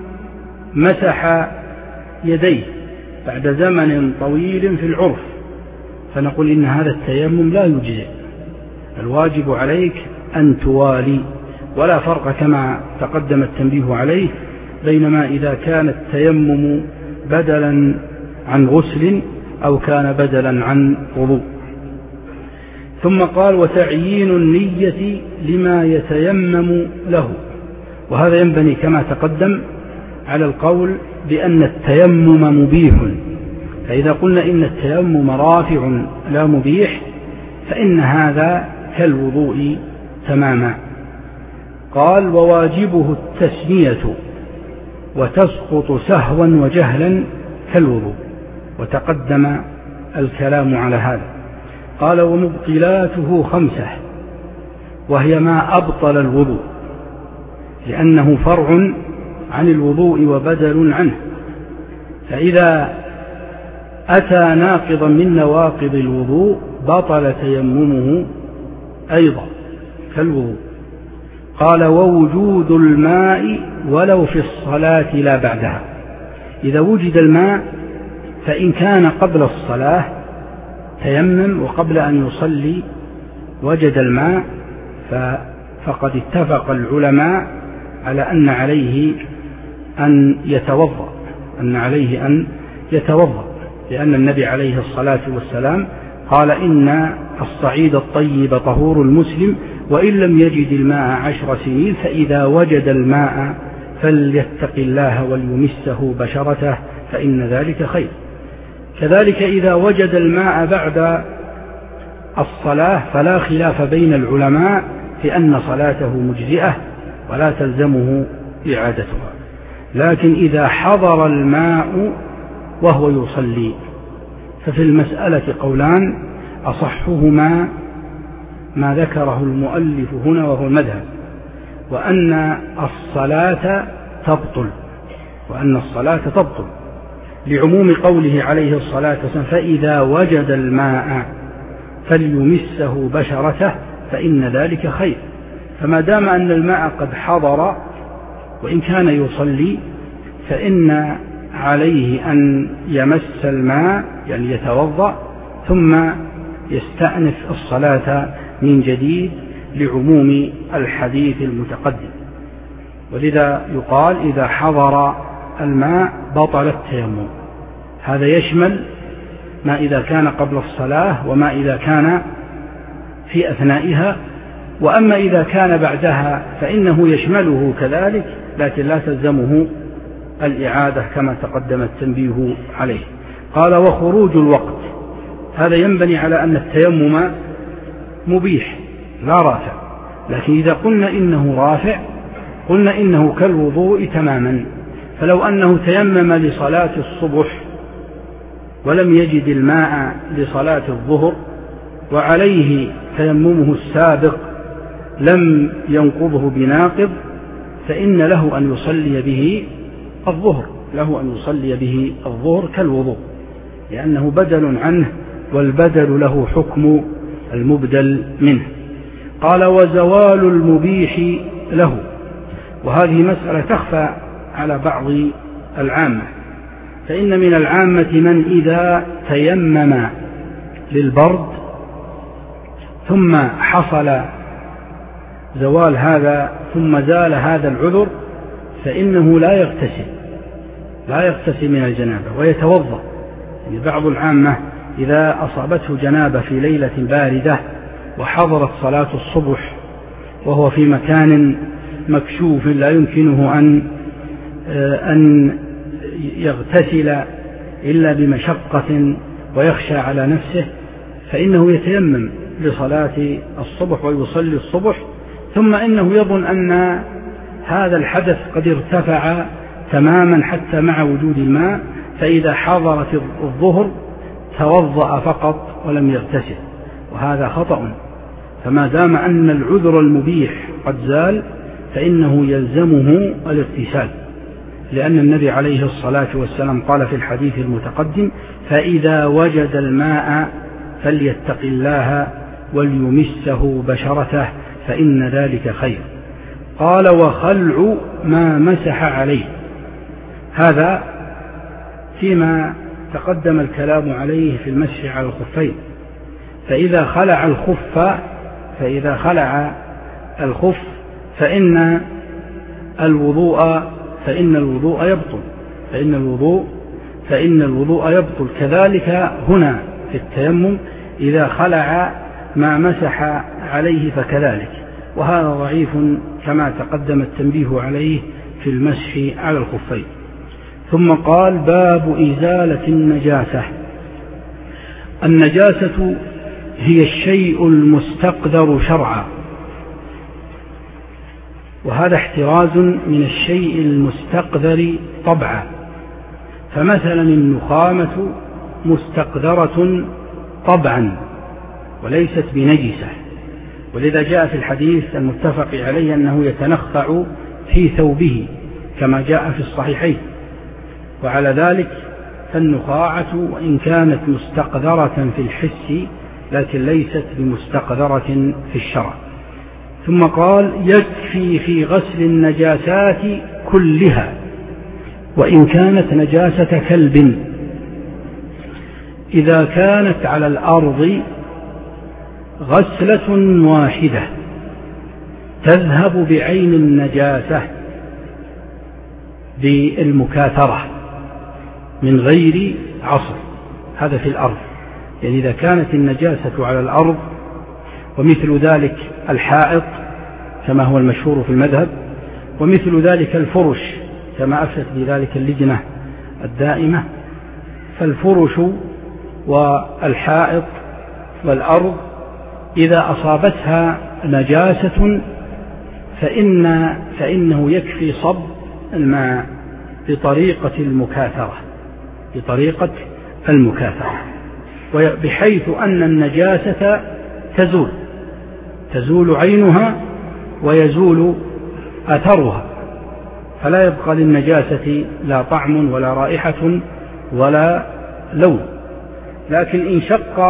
مسح يديه بعد زمن طويل في العرف فنقول إن هذا التيمم لا يجزئ، الواجب عليك أن توالي، ولا فرق كما تقدم التنبيه عليه بينما إذا كان التيمم بدلا عن غسل أو كان بدلا عن وضوء. ثم قال وتعيين النية لما يتيمم له، وهذا ينبني كما تقدم على القول بأن التيمم مبيح، فإذا قلنا إن التيمم رافع لا مبيح فإن هذا كالوضوء تماما. قال وواجبه التسمية وتسقط سهوا وجهلا كالوضوء، وتقدم الكلام على هذا. قال ومبطلاته خمسة، وهي ما أبطل الوضوء لأنه فرع عن الوضوء وبدل عنه، فإذا أتى ناقضا من نواقض الوضوء بطل تيممه أيضا كالوضوء. قال ووجود الماء ولو في الصلاة لا بعدها، إذا وجد الماء فإن كان قبل الصلاة تيمم وقبل أن يصلي وجد الماء، فقد اتفق العلماء على أن عليه أن يتوضأ أن عليه أن يتوضأ لأن النبي عليه الصلاة والسلام قال إن الصعيد الطيب طهور المسلم وإن لم يجد الماء عشر سنين فإذا وجد الماء فليتق الله وليمسه بشرته فإن ذلك خير. كذلك إذا وجد الماء بعد الصلاة فلا خلاف بين العلماء في أن صلاته مجزئة ولا تلزمه إعادتها، لكن إذا حضر الماء وهو يصلي ففي المسألة قولان أصحهما ما ذكره المؤلف هنا وهو المذهب، وأن الصلاة تبطل وأن الصلاة تبطل لعموم قوله عليه الصلاة والسلام فإذا وجد الماء فليمسه بشرته فإن ذلك خير. فما دام أن الماء قد حضر وإن كان يصلي فإن عليه أن يمس الماء يعني يتوضأ ثم يستأنف الصلاة من جديد لعموم الحديث المتقدم. ولذا يقال إذا حضر الماء بطل التيمم. هذا يشمل ما إذا كان قبل الصلاة وما إذا كان في أثنائها، وأما إذا كان بعدها فإنه يشمله كذلك لكن لا تلزمه الإعادة كما تقدم التنبيه عليه. قال وخروج الوقت، هذا ينبني على أن التيمم مبيح لا رافع، لكن إذا قلنا إنه رافع قلنا إنه كالوضوء تماما. فلو أنه تيمم لصلاة الصبح ولم يجد الماء لصلاة الظهر وعليه تيممه السابق لم ينقضه بناقض فإن له أن يصلي به الظهر له أن يصلي به الظهر كالوضوء لأنه بدل عنه والبدل له حكم المبدل منه. قال وزوال المبيح له، وهذه مسألة تخفى على بعض العامة، فإن من العامة من إذا تيمم للبرد ثم حصل زوال هذا ثم زال هذا العذر فإنه لا يغتسل لا يغتسل من الجنابة ويتوضأ. يعني بعض العامة إذا أصابته جنابة في ليلة باردة وحضرت صلاة الصبح وهو في مكان مكشوف لا يمكنه أن أن يغتسل إلا بمشقة ويخشى على نفسه فإنه يتيمم لصلاة الصبح ويصلي الصبح، ثم إنه يظن أن هذا الحدث قد ارتفع تماما حتى مع وجود الماء، فإذا حضرت الظهر توضأ فقط ولم يغتسل، وهذا خطأ. فما دام أن العذر المبيح قد زال فإنه يلزمه الاغتسال، لأن النبي عليه الصلاة والسلام قال في الحديث المتقدم فإذا وجد الماء فليتق الله وليمسه بشرته فإن ذلك خير. قال وخلع ما مسح عليه، هذا فيما تقدم الكلام عليه في المسح على الخفين. فإذا خلع الخف فإذا خلع الخف فإن الوضوء فإن الوضوء يبطل فإن الوضوء فإن الوضوء يبطل. كذلك هنا في التيمم إذا خلع ما مسح عليه فكذلك، وهذا ضعيف كما تقدم التنبيه عليه في المسح على الخفين. ثم قال باب إزالة النجاسة. النجاسة هي الشيء المستقدر شرعا، وهذا احتراز من الشيء المستقدر طبعا. فمثلا النخامة مستقدرة طبعا وليست بنجسة، ولذا جاء في الحديث المتفق عليه أنه يتنخع في ثوبه كما جاء في الصحيحين. وعلى ذلك فالنخاعة وإن كانت مستقدرة في الحس لكن ليست بمستقدرة في الشرع. ثم قال يكفي في غسل النجاسات كلها وإن كانت نجاسة كلب. إذا كانت على الأرض غسلة واحدة تذهب بعين النجاسة بالمكاثرة من غير عصر. هذا في الأرض، يعني إذا كانت النجاسة على الأرض، ومثل ذلك الحائط كما هو المشهور في المذهب، ومثل ذلك الفرش كما أفتت بذلك اللجنة الدائمة. فالفرش والحائط والأرض إذا أصابتها نجاسة فإن فإنه يكفي صب الماء بطريقة المكاثرة بطريقة المكاثرة بحيث أن النجاسة تزول تزول عينها ويزول أثرها، فلا يبقى للنجاسة لا طعم ولا رائحة ولا لون. لكن إن شق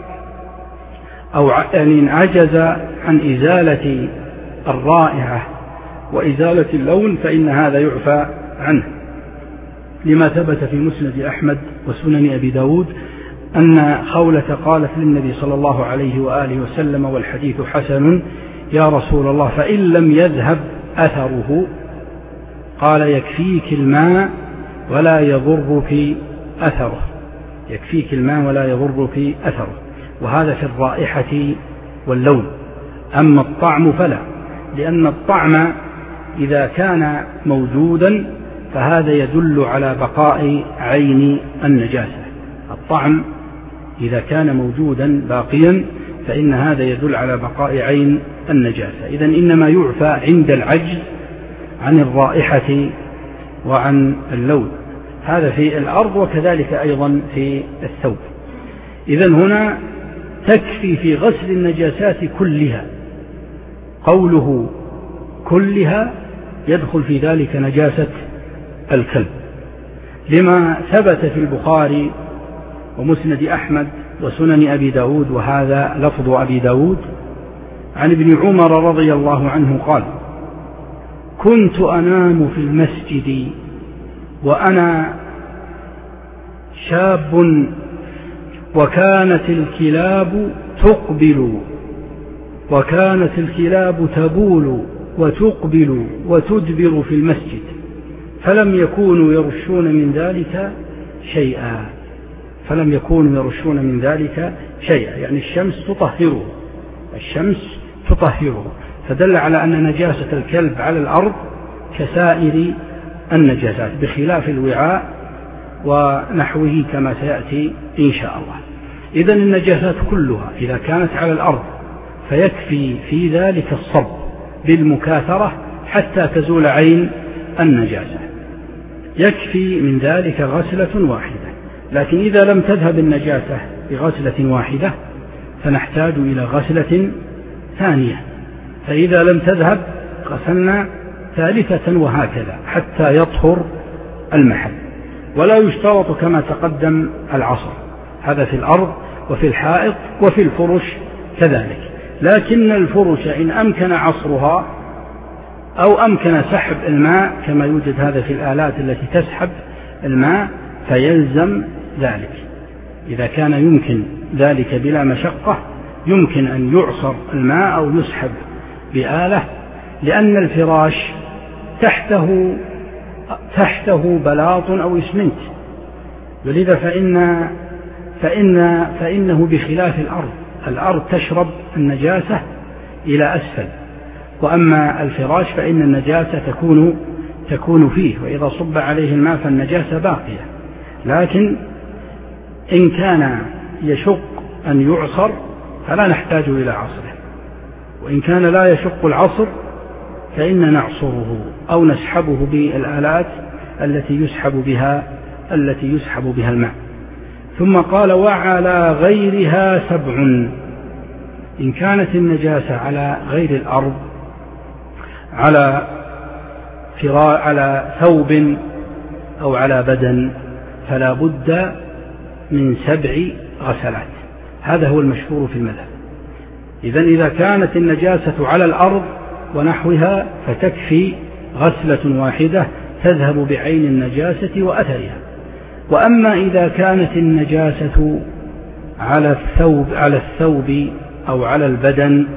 أو إن عجز عن إزالة الرائحة وإزالة اللون فإن هذا يعفى عنه، لما ثبت في مسند أحمد وسنن أبي داود أن خولة قالت للنبي صلى الله عليه وآله وسلم والحديث حسن: يا رسول الله فإن لم يذهب أثره قال: يكفيك الماء ولا يضرك أثره يكفيك الماء ولا يضرك أثره. وهذا في الرائحة واللون. أما الطعم فلا، لأن الطعم إذا كان موجودا فهذا يدل على بقاء عين النجاسة. الطعم إذا كان موجودا باقيا فإن هذا يدل على بقاء عين النجاسة. إذن إنما يعفى عند العجز عن الرائحة وعن اللون. هذا في الأرض وكذلك أيضا في الثوب. إذن هنا تكفي في غسل النجاسات كلها. قوله كلها يدخل في ذلك نجاسة الكلب، لما ثبت في البخاري ومسند أحمد وسنن أبي داود، وهذا لفظ أبي داود، عن ابن عمر رضي الله عنه قال: كنت أنام في المسجد وأنا شاب وكانت الكلاب تقبل وكانت الكلاب تبول وتقبل وتدبر في المسجد، فلم يكونوا يرشون من ذلك شيئا فلم يكونوا يرشون من ذلك شيئا يعني الشمس تطهره الشمس تطهره فدل على أن نجاسة الكلب على الأرض كسائر النجاسات، بخلاف الوعاء ونحوه كما سيأتي إن شاء الله. إذن النجاسات كلها إذا كانت على الأرض فيكفي في ذلك الصب بالمكاثرة حتى تزول عين النجاسة، يكفي من ذلك غسلة واحدة. لكن إذا لم تذهب النجاسة بغسلة واحدة فنحتاج إلى غسلة ثانية، فإذا لم تذهب غسلنا ثالثة وهكذا حتى يطهر المحل. ولا يشترط كما تقدم العصر، هذا في الأرض وفي الحائط وفي الفرش كذلك. لكن الفرش إن أمكن عصرها أو أمكن سحب الماء كما يوجد هذا في الآلات التي تسحب الماء فيلزم ذلك. إذا كان يمكن ذلك بلا مشقة يمكن أن يعصر الماء أو يسحب بآلة، لأن الفراش تحته تحته بلاط أو إسمنت، ولذا فإن فإن فإنه بخلاف الأرض. الأرض تشرب النجاسة إلى أسفل، وأما الفراش فإن النجاسة تكون تكون فيه، وإذا صب عليه الماء فالنجاسة باقية. لكن إن كان يشق أن يعصر فلا نحتاج إلى عصره، وإن كان لا يشق العصر فإن نعصره أو نسحبه بالآلات التي يسحب بها التي يسحب بها الماء. ثم قال: وعلى غيرها سبع. إن كانت النجاسة على غير الأرض، على فراء على ثوب أو على بدن، فلا بد من سبع غسلات. هذا هو المشهور في المذهب. إذن إذا كانت النجاسة على الأرض ونحوها فتكفي غسلة واحدة تذهب بعين النجاسة وأثرها. وأما إذا كانت النجاسة على الثوب على الثوب أو على البدن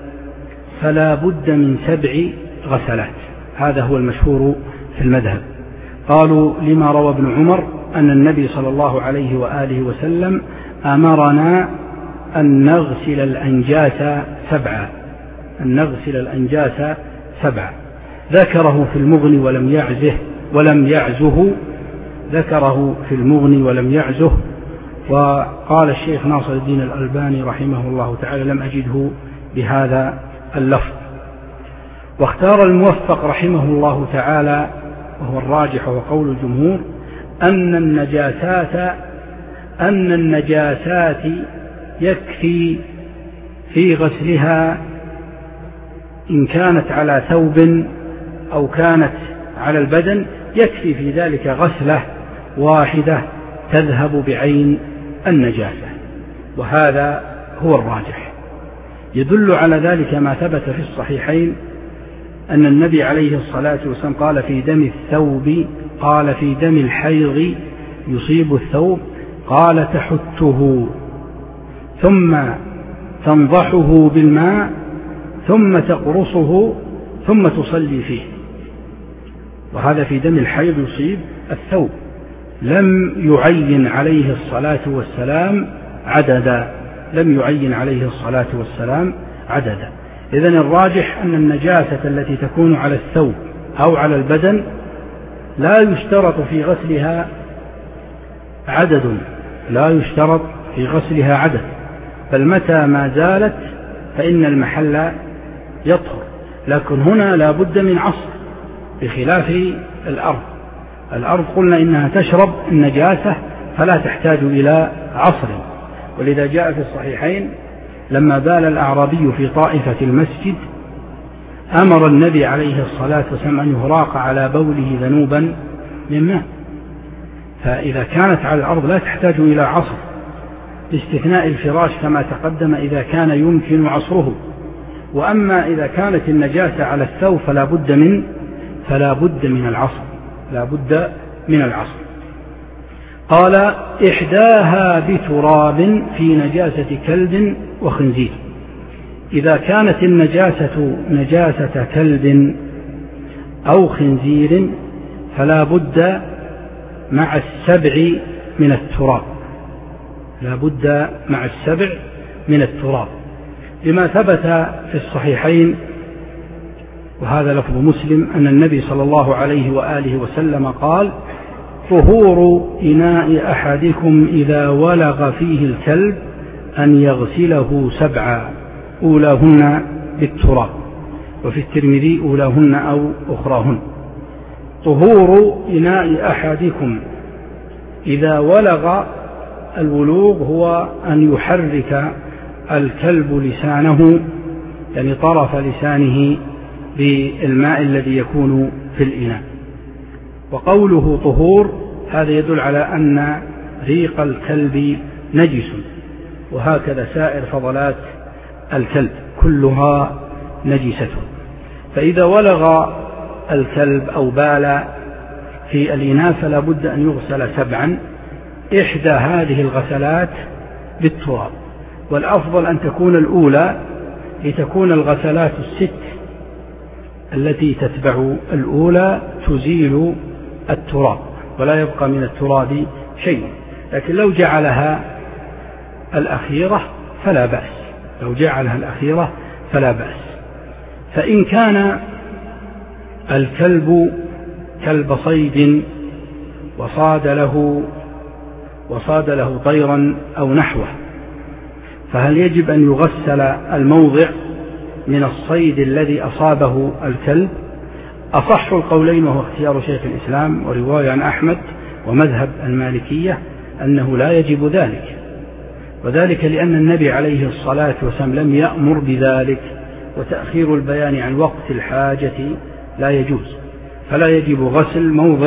فلا بد من سبع غسلات. هذا هو المشهور في المذهب. قالوا لما روى ابن عمر أن النبي صلى الله عليه وآله وسلم أمرنا أن نغسل الأنجاس سبعا أن نغسل الأنجاس سبعا ذكره في المغني ولم يعزه ولم يعزه ذكره في المغني ولم يعزه وقال الشيخ ناصر الدين الألباني رحمه الله تعالى لم أجده بهذا اللفظ. واختار الموفق رحمه الله تعالى وهو الراجح وقول الجمهور أن النجاسات أن النجاسات يكفي في غسلها إن كانت على ثوب أو كانت على البدن يكفي في ذلك غسلة واحدة تذهب بعين النجاسة، وهذا هو الراجح. يدل على ذلك ما ثبت في الصحيحين أن النبي عليه الصلاة والسلام قال في دم الثوب قال في دم الحيض يصيب الثوب قال تحته ثم تنضحه بالماء ثم تقرصه ثم تصلي فيه. وهذا في دم الحيض يصيب الثوب، لم يعين عليه الصلاة والسلام عددا لم يعين عليه الصلاة والسلام عددا. إذن الراجح أن النجاسة التي تكون على الثوب أو على البدن لا يشترط في غسلها عدد لا يشترط في غسلها عدد بل متى ما زالت فإن المحل يطهر. لكن هنا لا بد من عصر بخلاف الأرض. الأرض قلنا إنها تشرب النجاسة فلا تحتاج إلى عصر، ولذا جاء في الصحيحين لما بال الأعرابي في طائفة المسجد أمر النبي عليه الصلاة والسلام أن يهراق على بوله ذنوبا من ماء. فإذا كانت على الأرض لا تحتاج إلى عصر باستثناء الفراش كما تقدم إذا كان يمكن عصره. وأما إذا كانت النجاسة على الثوب فلا بد من فلا بد من العصر لا بد من العصر. قال إحداها بتراب في نجاسة كلب وخنزير. إذا كانت النجاسة نجاسة كلب أو خنزير فلا بد مع السبع من التراب لا بد مع السبع من التراب لما ثبت في الصحيحين وهذا لفظ مسلم أن النبي صلى الله عليه وآله وسلم قال طهور إناء أحدكم إذا ولغ فيه الكلب أن يغسله سبعا أولاهن بالتراب، وفي الترمذي أولاهن أو أخراهن. طهور إناء أحدكم إذا ولغ الولوغ هو أن يحرك الكلب لسانه يعني طرف لسانه بالماء الذي يكون في الإناء. وقوله طهور هذا يدل على أن ريق الكلب نجس، وهكذا سائر فضلات الكلب كلها نجسة. فإذا ولغ الكلب أو بال في الإناء فلا بد أن يغسل سبعا، إحدى هذه الغسلات بالتراب، والأفضل أن تكون الأولى لتكون الغسلات الست التي تتبع الأولى تزيل التراب ولا يبقى من التراب شيء. لكن لو جعلها الأخيرة فلا بأس لو جعلها الأخيرة فلا بأس. فإن كان الكلب كلب صيد وصاد له وصاد له طيرا أو نحوه فهل يجب أن يغسل الموضع من الصيد الذي أصابه الكلب؟ أصح القولين وهو اختيار شيخ الإسلام ورواية عن أحمد ومذهب المالكية أنه لا يجب ذلك، وذلك لأن النبي عليه الصلاة والسلام لم يأمر بذلك، وتأخير البيان عن وقت الحاجة لا يجوز، فلا يجب غسل موضع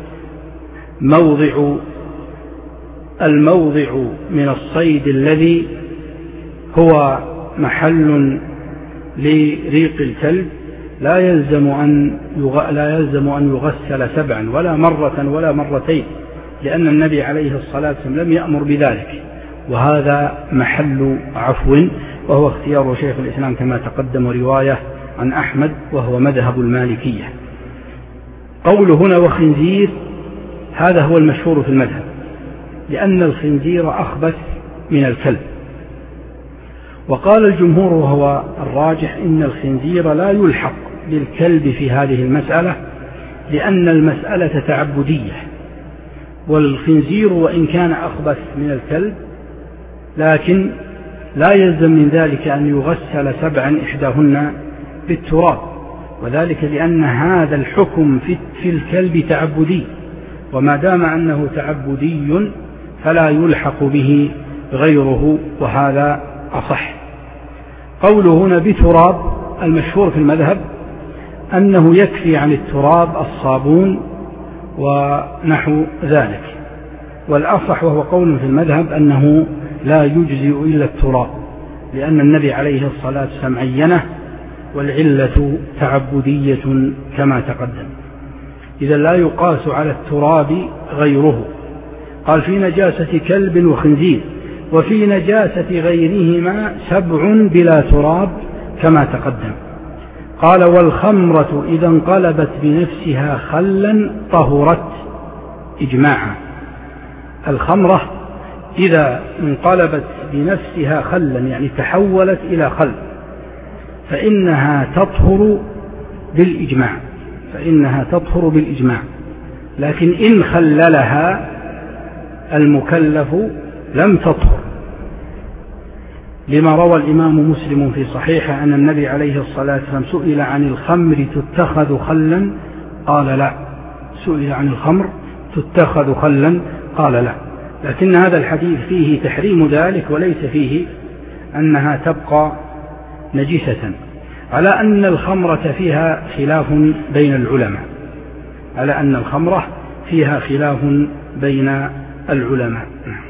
موضع الموضع من الصيد الذي هو محل لريق الكلب لا يلزم أن لا يلزم أن يغسل سبعا ولا مرة ولا مرتين، لأن النبي عليه الصلاة والسلام لم يأمر بذلك، وهذا محل عفو، وهو اختيار شيخ الإسلام كما تقدم رواية عن أحمد وهو مذهب المالكية. قوله هنا وخنزير هذا هو المشهور في المذهب، لأن الخنزير أخبث من الكلب. وقال الجمهور وهو الراجح إن الخنزير لا يلحق بالكلب في هذه المسألة، لأن المسألة تعبدية، والخنزير وإن كان أخبث من الكلب لكن لا يلزم من ذلك أن يغسل سبعا إحداهن بالتراب، وذلك لأن هذا الحكم في الكلب تعبدي، وما دام أنه تعبدي فلا يلحق به غيره، وهذا أصح. قوله هنا بتراب المشهور في المذهب أنه يكفي عن التراب الصابون ونحو ذلك، والأصح وهو قول في المذهب أنه لا يجزئ إلا التراب، لأن النبي عليه الصلاة والسلام عينه، والعلة تعبدية كما تقدم، إذا لا يقاس على التراب غيره. قال في نجاسة كلب وخنزير، وفي نجاسة غيرهما سبع بلا تراب كما تقدم. قال والخمرة إذا انقلبت بنفسها خلا طهرت إجماعا. الخمرة إذا انقلبت بنفسها خلا يعني تحولت إلى خل فإنها تطهر بالإجماع، فإنها تطهر بالإجماع، لكن إن خللها المكلف لم تطهر، لما روى الإمام مسلم في صحيحه أن النبي عليه الصلاة والسلام سئل عن الخمر تتخذ خلا قال لا، سئل عن الخمر تتخذ خلا قال لا، لكن هذا الحديث فيه تحريم ذلك وليس فيه أنها تبقى نجسة، على أن الخمرة فيها خلاف بين العلماء، على أن الخمرة فيها خلاف بين العلماء.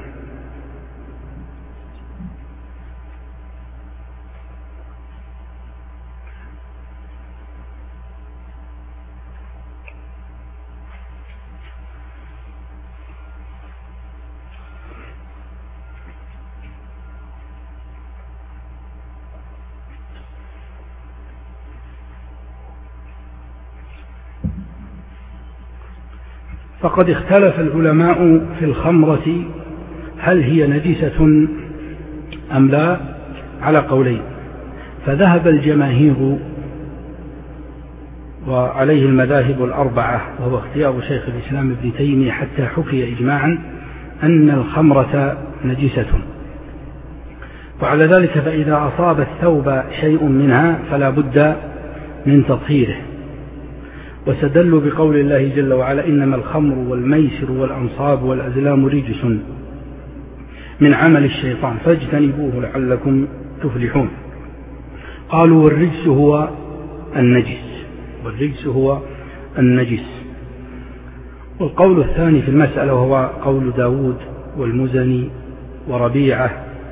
فقد اختلف العلماء في الخمرة هل هي نجسة أم لا على قولين، فذهب الجماهير وعليه المذاهب الأربعة وهو اختيار شيخ الإسلام ابن تيمية حتى حكي إجماعا أن الخمرة نجسة، وعلى ذلك فإذا أصاب الثوب شيء منها فلا بد من تطهيره، وستدلوا بقول الله جل وعلا إنما الخمر والميسر والأنصاب والأزلام رجس من عمل الشيطان فاجتنبوه لعلكم تفلحون. قالوا والرجس هو النجس، والرجس هو النجس. والقول الثاني في المسألة وهو قول داود والمزني وربيعة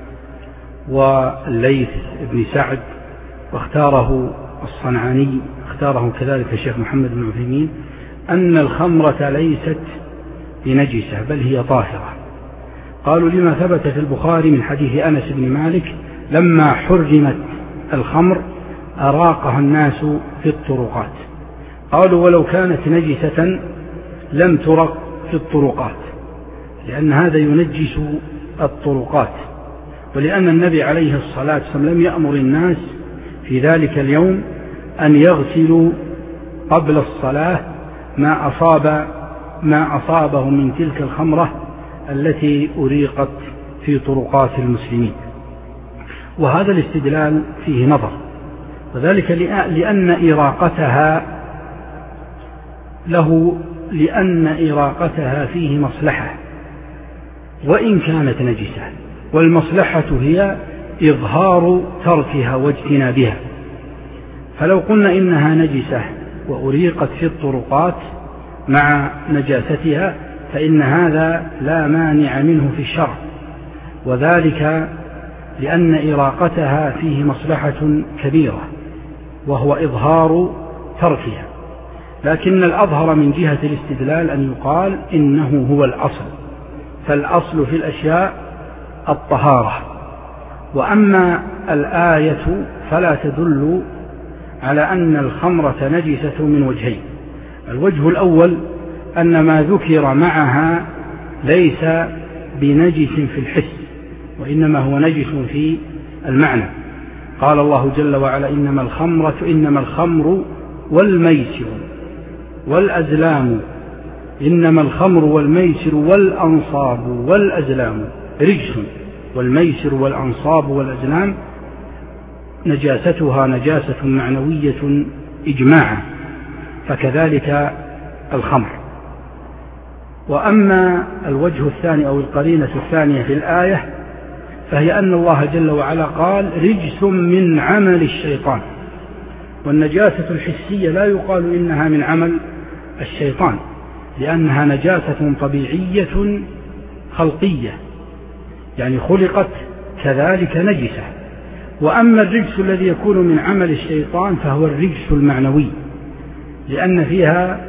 والليث بن سعد، واختاره الصنعاني، اختاره كذلك الشيخ محمد بن عثيمين، أن الخمرة ليست بنجسة بل هي طاهرة. قالوا لما ثبت في البخاري من حديث أنس بن مالك لما حرمت الخمر أراقها الناس في الطرقات. قالوا ولو كانت نجسة لم ترق في الطرقات، لأن هذا ينجس الطرقات، ولأن النبي عليه الصلاة والسلام لم يأمر الناس في ذلك اليوم أن يغسلوا قبل الصلاة ما أصاب ما أصابه من تلك الخمرة التي أريقت في طرقات المسلمين. وهذا الاستدلال فيه نظر، وذلك لأن إراقتها له لأن إراقتها فيه مصلحة وإن كانت نجسة، والمصلحة هي إظهار تركها واجتنابها. فلو قلنا إنها نجسة وأريقت في الطرقات مع نجاستها فإن هذا لا مانع منه في الشرع، وذلك لأن إراقتها فيه مصلحة كبيرة وهو إظهار تركها. لكن الأظهر من جهة الاستدلال أن يقال إنه هو الأصل، فالأصل في الأشياء الطهارة. وأما الآية فلا تدل على أن الخمرة نجسة من وجهين. الوجه الأول أن ما ذكر معها ليس بنجس في الحس، وإنما هو نجس في المعنى. قال الله جل وعلا إنما الخمرة إنما الخمر والميسر والأزلام إنما الخمر والميسر والأنصاب والأزلام رجس. والميسر والأنصاب والأزلام نجاستها نجاسة معنوية إجماعا، فكذلك الخمر. وأما الوجه الثاني أو القرينة الثانية في الآية فهي أن الله جل وعلا قال رجس من عمل الشيطان، والنجاسة الحسية لا يقال إنها من عمل الشيطان لأنها نجاسة طبيعية خلقية، يعني خلقت كذلك نجسة. وأما الرجس الذي يكون من عمل الشيطان فهو الرجس المعنوي، لأن فيها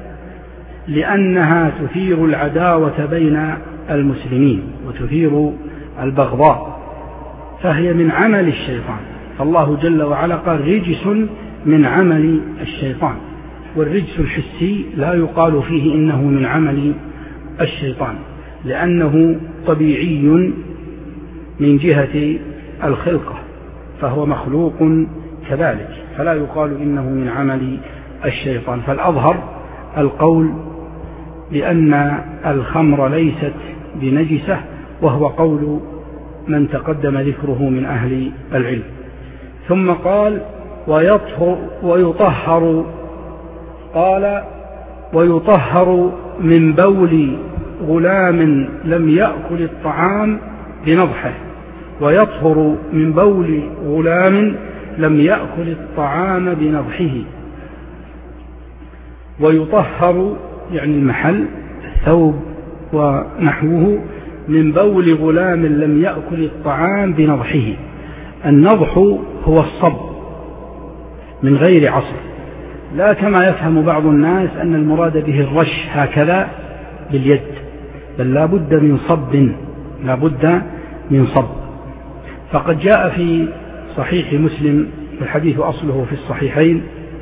لأنها تثير العداوة بين المسلمين وتثير البغضاء، فهي من عمل الشيطان. فالله جل وعلا قال رجس من عمل الشيطان، والرجس الحسي لا يقال فيه إنه من عمل الشيطان لأنه طبيعي من جهة الخلقة، فهو مخلوق كذلك، فلا يقال إنه من عمل الشيطان. فالأظهر القول بأن الخمر ليست بنجسة، وهو قول من تقدم ذكره من أهل العلم. ثم قال ويطهر ويطهر قال ويطهر من بول غلام لم يأكل الطعام بنضحه. ويطهر من بول غلام لم يأكل الطعام بنضحه. ويطهر يعني المحل الثوب ونحوه من بول غلام لم يأكل الطعام بنضحه. النضح هو الصب من غير عصر، لا كما يفهم بعض الناس أن المراد به الرش هكذا باليد، بل لا بد من صب، لا بد من صب. فقد جاء في صحيح مسلم، الحديث أصله في الصحيحين،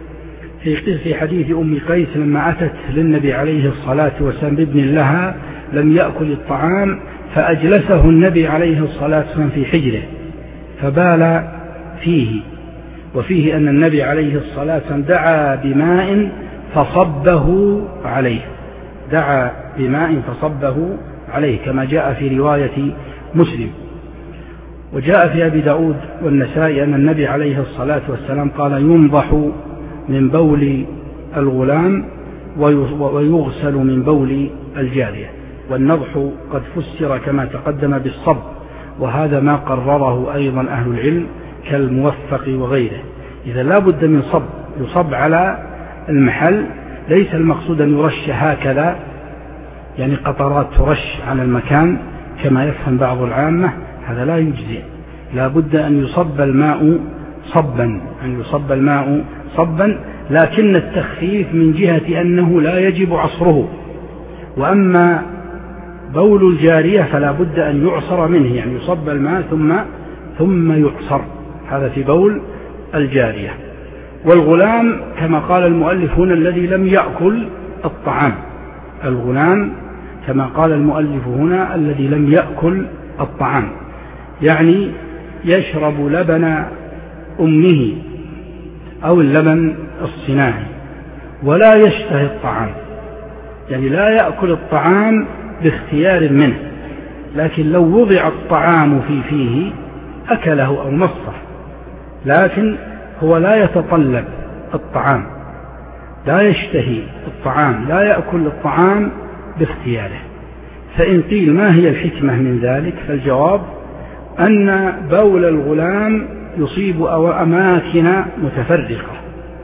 في حديث أم قيس لما أتت للنبي عليه الصلاة والسلام بابن لها لم يأكل الطعام، فأجلسه النبي عليه الصلاة والسلام في حجره فبال فيه. وفيه أن النبي عليه الصلاة والسلام دعا بماء فصبه عليه، دعا بماء فصبه عليه كما جاء في رواية مسلم. وجاء في أبي داود والنسائي أن النبي عليه الصلاة والسلام قال ينضح من بول الغلام ويغسل من بول الجارية. والنضح قد فسر كما تقدم بالصب، وهذا ما قرره أيضا أهل العلم كالموفق وغيره. إذا لا بد من صب، يصب على المحل، ليس المقصود أن يرش هكذا يعني قطرات ترش على المكان كما يفهم بعض العامة، هذا لا يجزئ. لا بد أن يصب الماء صبا، أن يصب الماء صبا، لكن التخفيف من جهة أنه لا يجب عصره. وأما بول الجارية فلا بد أن يعصر منه، يعني يصب الماء ثم ثم يعصر، هذا في بول الجارية. والغلام كما قال المؤلف هنا الذي لم يأكل الطعام، الغلام كما قال المؤلف هنا الذي لم يأكل الطعام، يعني يشرب لبن أمه أو اللبن الصناعي ولا يشتهي الطعام، يعني لا يأكل الطعام باختيار منه، لكن لو وضع الطعام في فيه أكله أو مصه، لكن هو لا يتطلب الطعام، لا يشتهي الطعام، لا يأكل الطعام باختياره. فإن قيل ما هي الحكمة من ذلك، فالجواب أن بول الغلام يصيب أماكن متفرقة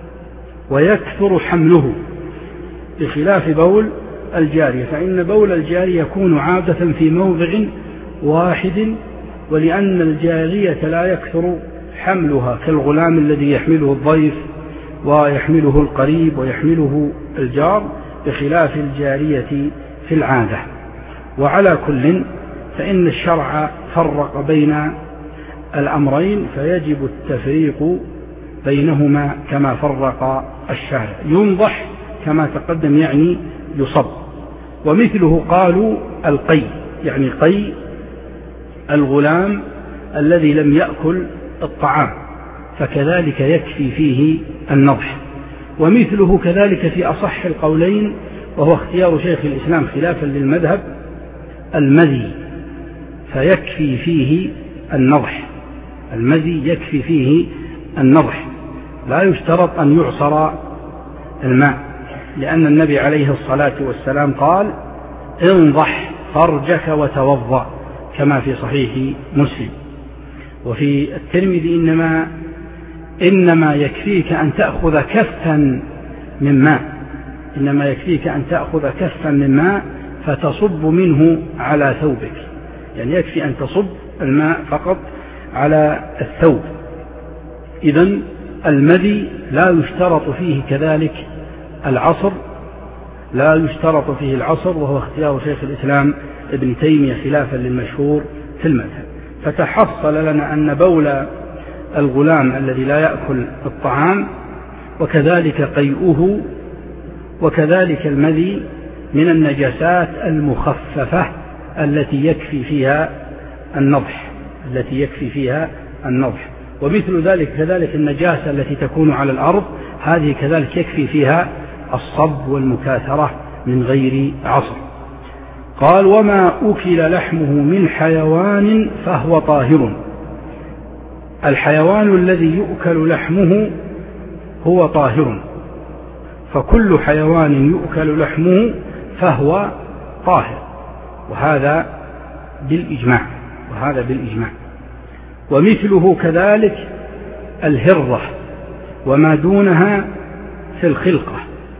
ويكثر حمله، بخلاف بول الجارية، فإن بول الجارية يكون عادة في موضع واحد، ولأن الجارية لا يكثر حملها كالغلام الذي يحمله الضيف ويحمله القريب ويحمله الجار، بخلاف الجارية في العادة. وعلى كل فإن الشرع فرق بين الأمرين، فيجب التفريق بينهما كما فرق الشارع. ينضح كما تقدم يعني يصب. ومثله قالوا القي، يعني قي الغلام الذي لم يأكل الطعام، فكذلك يكفي فيه النضح. ومثله كذلك في أصح القولين، وهو اختيار شيخ الإسلام خلافا للمذهب، المذي، فيكفي فيه النضح. المذي يكفي فيه النضح، لا يشترط أن يعصر الماء، لأن النبي عليه الصلاة والسلام قال انضح فرجك وتوضأ، كما في صحيح مسلم. وفي الترمذي إنما إنما يكفيك أن تأخذ كفا من ماء، إنما يكفيك أن تأخذ كفا من ماء فتصب منه على ثوبك، يعني يكفي أن تصب الماء فقط على الثوب. إذن المذي لا يشترط فيه كذلك العصر، لا يشترط فيه العصر، وهو اختيار شيخ الإسلام ابن تيمية خلافا للمشهور في المذهب. فتحصل لنا أن بول الغلام الذي لا يأكل الطعام وكذلك قيئه وكذلك المذي من النجاسات المخففة التي يكفي فيها النضح، التي يكفي فيها النضح. ومثل ذلك كذلك النجاسة التي تكون على الأرض، هذه كذلك يكفي فيها الصب والمكاثرة من غير عصر. قال وما أكل لحمه من حيوان فهو طاهر. الحيوان الذي يؤكل لحمه هو طاهر، فكل حيوان يؤكل لحمه فهو طاهر، وهذا بالإجماع، وهذا بالإجماع. ومثله كذلك الهرة وما دونها في الخلقة،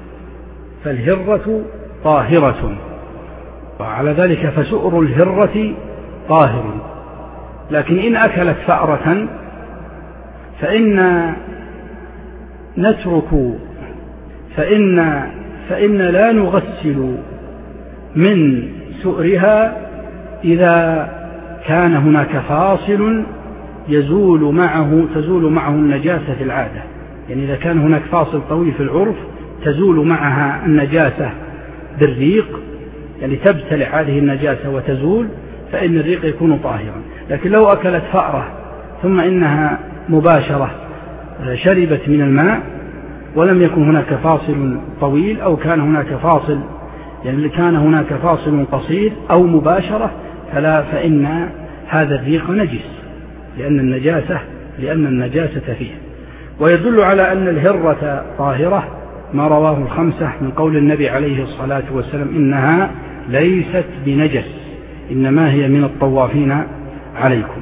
فالهرة طاهرة، وعلى ذلك فسؤر الهرة طاهر. لكن إن أكلت فأرة فإن نترك فإن فإن لا نغسل من سؤرها إذا كان هناك فاصل يزول معه تزول معه النجاسة في العادة، يعني إذا كان هناك فاصل طويل في العرف تزول معها النجاسة بالريق، يعني تبتلع هذه النجاسة وتزول، فإن الريق يكون طاهرا. لكن لو أكلت فأرة ثم إنها مباشرة شربت من الماء ولم يكن هناك فاصل طويل، أو كان هناك فاصل يعني كان هناك فاصل قصير أو مباشرة، فلا فإن هذا الريق نجس، لأن النجاسة لأن النجاسة فيه. ويدل على أن الهرة طاهرة ما رواه الخمسة من قول النبي عليه الصلاة والسلام إنها ليست بنجس إنما هي من الطوافين عليكم.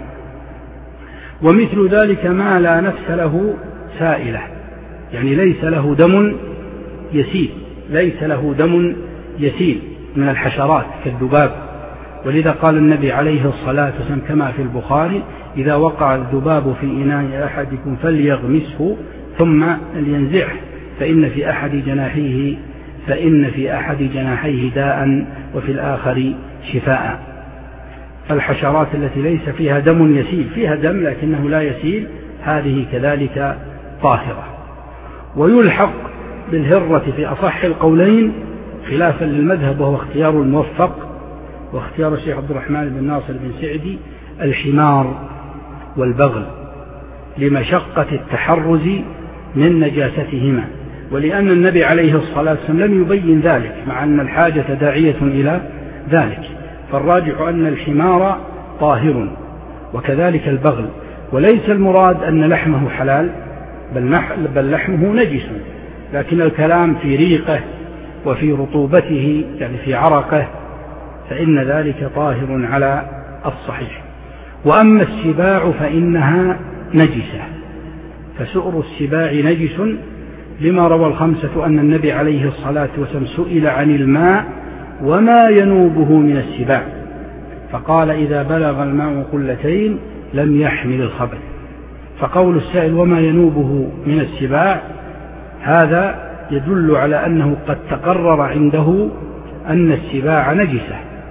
ومثل ذلك ما لا نفس له سائلة، يعني ليس له دم يسيل، ليس له دم يسيل من الحشرات كالذباب. ولذا قال النبي عليه الصلاة والسلام كما في البخاري إذا وقع الذباب في إناء أحدكم فليغمسه ثم لينزعه فإن في أحد جناحيه فإن في أحد جناحيه داء وفي الآخر شفاء. فالحشرات التي ليس فيها دم يسيل، فيها دم لكنه لا يسيل، هذه كذلك طاهرة. ويلحق بالهرة في أصح القولين خلافا للمذهب، وهو اختيار الموفق واختيار الشيخ عبد الرحمن بن ناصر بن سعدي، الحمار والبغل لمشقة التحرز من نجاستهما، ولأن النبي عليه الصلاة والسلام لم يبين ذلك مع أن الحاجة داعية إلى ذلك. فالراجح أن الحمار طاهر وكذلك البغل، وليس المراد أن لحمه حلال بل لحمه نجس، لكن الكلام في ريقه وفي رطوبته يعني في عرقه فإن ذلك طاهر على الصحيح. وأما السباع فإنها نجسة، فسؤر السباع نجس لما روى الخمسة أن النبي عليه الصلاة والسلام سئل عن الماء وما ينوبه من السباع فقال إذا بلغ الماء قلتين لم يحمل الخبث. فقول السائل وما ينوبه من السباع هذا يدل على أنه قد تقرر عنده أن السباع نجسة،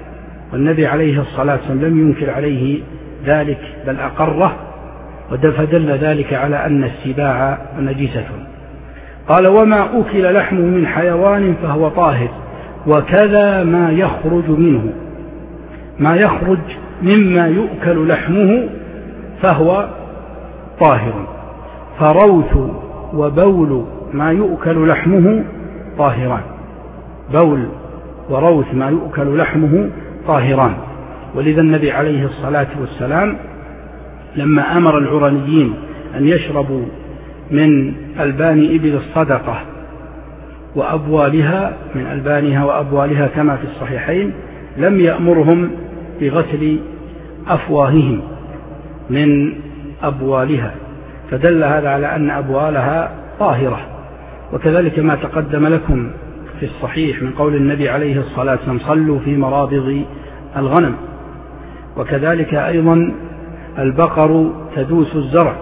والنبي عليه الصلاة والسلام لم ينكر عليه ذلك بل أقره، فدل ذلك على أن السباع نجسة. قال وما أكل لحمه من حيوان فهو طاهر، وكذا ما يخرج منه، ما يخرج مما يؤكل لحمه فهو طاهر. فروث وبول ما يؤكل لحمه طاهران، بول وروث ما يؤكل لحمه طاهران. ولذا النبي عليه الصلاة والسلام لما أمر العرنيين أن يشربوا من ألبان إبل الصدقة وأبوالها، من ألبانها وأبوالها كما في الصحيحين، لم يأمرهم بغسل أفواههم من أبوالها، فدل هذا على أن أبوالها طاهرة. وكذلك ما تقدم لكم في الصحيح من قول النبي عليه الصلاة والسلام صلوا في مرابض الغنم. وكذلك أيضا البقر تدوس الزرع،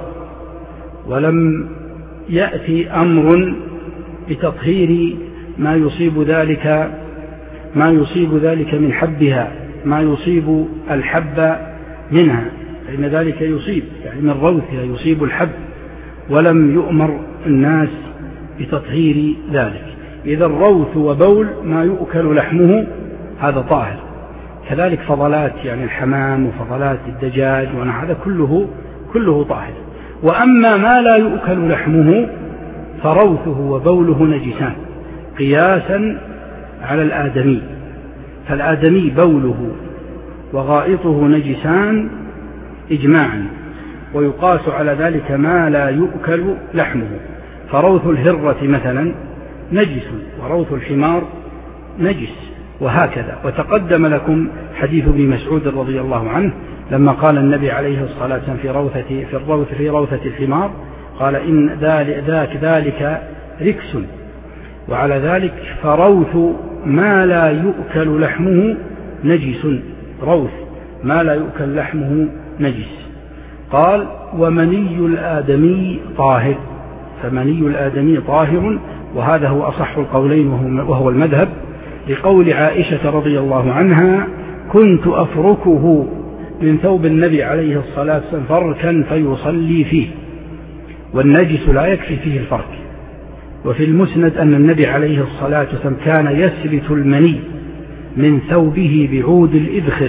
ولم يأتي أمر بتطهير ما يصيب ذلك ما يصيب ذلك من حبها، ما يصيب الحب منها، فإن ذلك يصيب يعني من روثها يصيب الحب، ولم يؤمر الناس بتطهير ذلك. إذا الروث وبول ما يؤكل لحمه هذا طاهر. كذلك فضلات يعني الحمام وفضلات الدجاج هذا كله كله طاهر. وأما ما لا يؤكل لحمه فروثه وبوله نجسان قياسا على الآدمي، فالآدمي بوله وغائطه نجسان إجماعا، ويقاس على ذلك ما لا يؤكل لحمه. فروث الهرة مثلا نجس، وروث الحمار نجس، وهكذا. وتقدم لكم حديث ابن مسعود رضي الله عنه لما قال النبي عليه الصلاة والسلام في روثة في الروث في روثة الحمار قال إن ذاك ذلك ركس. وعلى ذلك فروث ما لا يؤكل لحمه نجس، روث ما لا يؤكل لحمه نجس. قال ومني الآدمي طاهر، فمني الآدمي طاهر، وهذا هو أصح القولين وهو المذهب، لقول عائشة رضي الله عنها كنت أفركه من ثوب النبي عليه الصلاة والسلام فركا فيصلي فيه، والنجس لا يكفي فيه الفرك. وفي المسند أن النبي عليه الصلاة والسلام كان يسلت المني من ثوبه بعود الإذخر،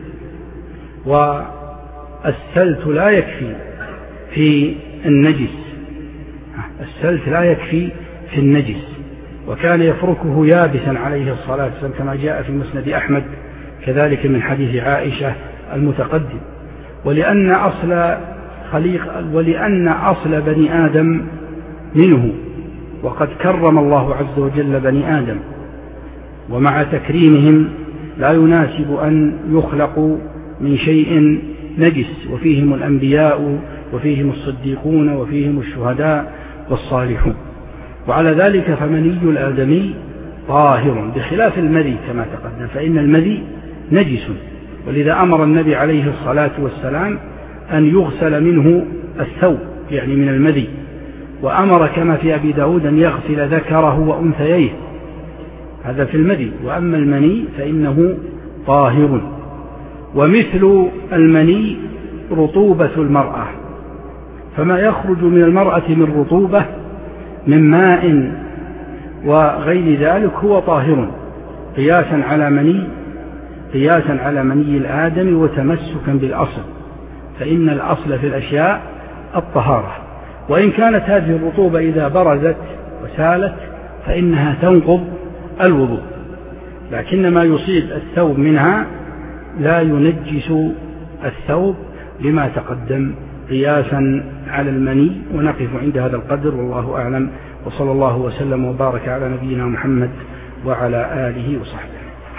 والسلت لا يكفي في النجس، السلت لا يكفي في النجس، وكان يفركه يابسا عليه الصلاة والسلام كما جاء في مسند أحمد كذلك من حديث عائشة المتقدم. ولأن أصل خليق ولأن أصل بني آدم منه، وقد كرم الله عز وجل بني آدم، ومع تكريمهم لا يناسب أن يخلقوا من شيء نجس، وفيهم الأنبياء وفيهم الصديقون وفيهم الشهداء والصالحون. وعلى ذلك فمني الآدمي طاهر بخلاف المذي كما تقدم، فإن المذي نجس، ولذا أمر النبي عليه الصلاة والسلام أن يغسل منه الثوب يعني من المذي، وأمر كما في أبي داود أن يغسل ذكره وأنثييه، هذا في المذي. وأما المني فإنه طاهر. ومثل المني رطوبة المرأة، فما يخرج من المرأة من رطوبة من ماء وغير ذلك هو طاهر قياسا على مني قياسا على مني الآدم وتمسكا بالأصل، فإن الأصل في الأشياء الطهارة. وإن كانت هذه الرطوبة إذا برزت وسالت فإنها تنقض الوضوء، لكن ما يصيب الثوب منها لا ينجس الثوب لما تقدم قياسا على المني. ونقف عند هذا القدر والله أعلم، وصلى الله وسلم وبارك على نبينا محمد وعلى آله وصحبه.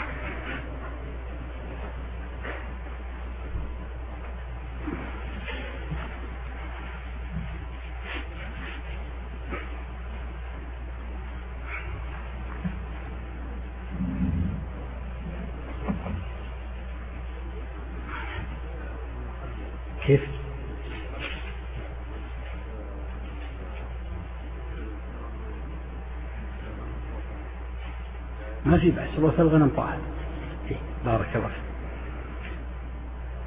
كيف؟ ما في بأس، روث الغنم طاهر. بارك الله فيك.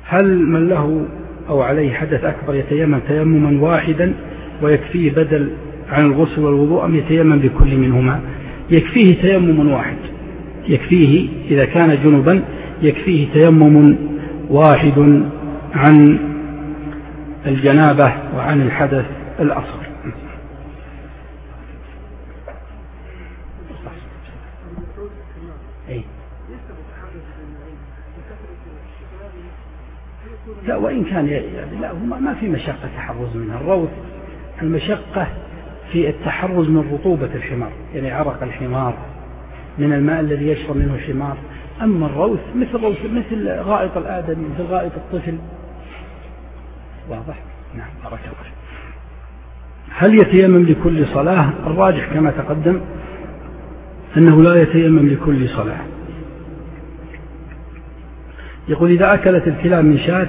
هل من له أو عليه حدث أكبر يتيمم تيمما واحدا ويكفيه بدل عن الغسل والوضوء، أم يتيمم بكل منهما؟ يكفيه تيمم واحد، يكفيه إذا كان جنبا يكفيه تيمم واحد عن الجنابة وعن الحدث الأصغر. لا، وإن كان لا ما في مشقة تحرز منها. الروث المشقة في التحرز من رطوبة الحمار، يعني عرق الحمار من الماء الذي يشرب منه الحمار. أما الروث مثل روث مثل غائط الآدمي، مثل غائط الطفل. واضح؟ نعم، بارك الله. هل يتيمم لكل صلاة؟ الراجح كما تقدم أنه لا يتيمم لكل صلاة. يقول: إذا أكلت الكلاب من شاة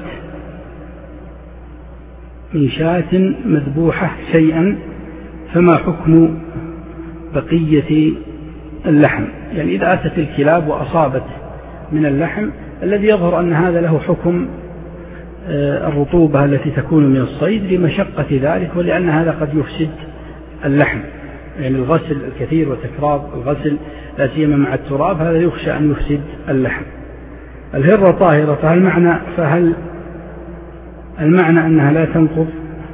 من شاة مذبوحة شيئا فما حكم بقية اللحم؟ يعني إذا أتت الكلاب وأصابت من اللحم، الذي يظهر أن هذا له حكم الرطوبة التي تكون من الصيد لمشقة ذلك، ولأن هذا قد يفسد اللحم، يعني الغسل الكثير وتكرار الغسل لا سيما مع التراب هذا يخشى أن يفسد اللحم. الهرة طاهرة، فهل معنى فهل المعنى أنها لا تنقض؟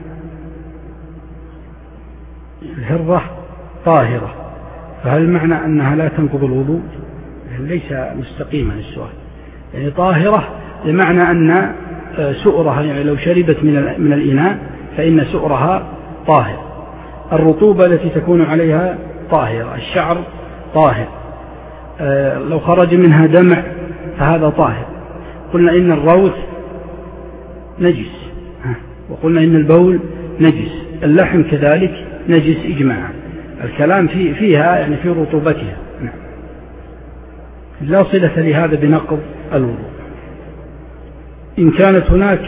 الهرة طاهرة، فهل معنى أنها لا تنقض الوضوء؟ ليس مستقيما السؤال. يعني طاهرة بمعنى أن سؤرها، يعني لو شربت من من الإناء فإن سؤرها طاهر، الرطوبة التي تكون عليها طاهرة، الشعر طاهر، لو خرج منها دمع فهذا طاهر. قلنا إن الروث نجس، وقلنا إن البول نجس، اللحم كذلك نجس إجماعا. الكلام في فيها يعني في رطوبتها. نعم. لا صلة لهذا بنقض الوضوء. إن كانت هناك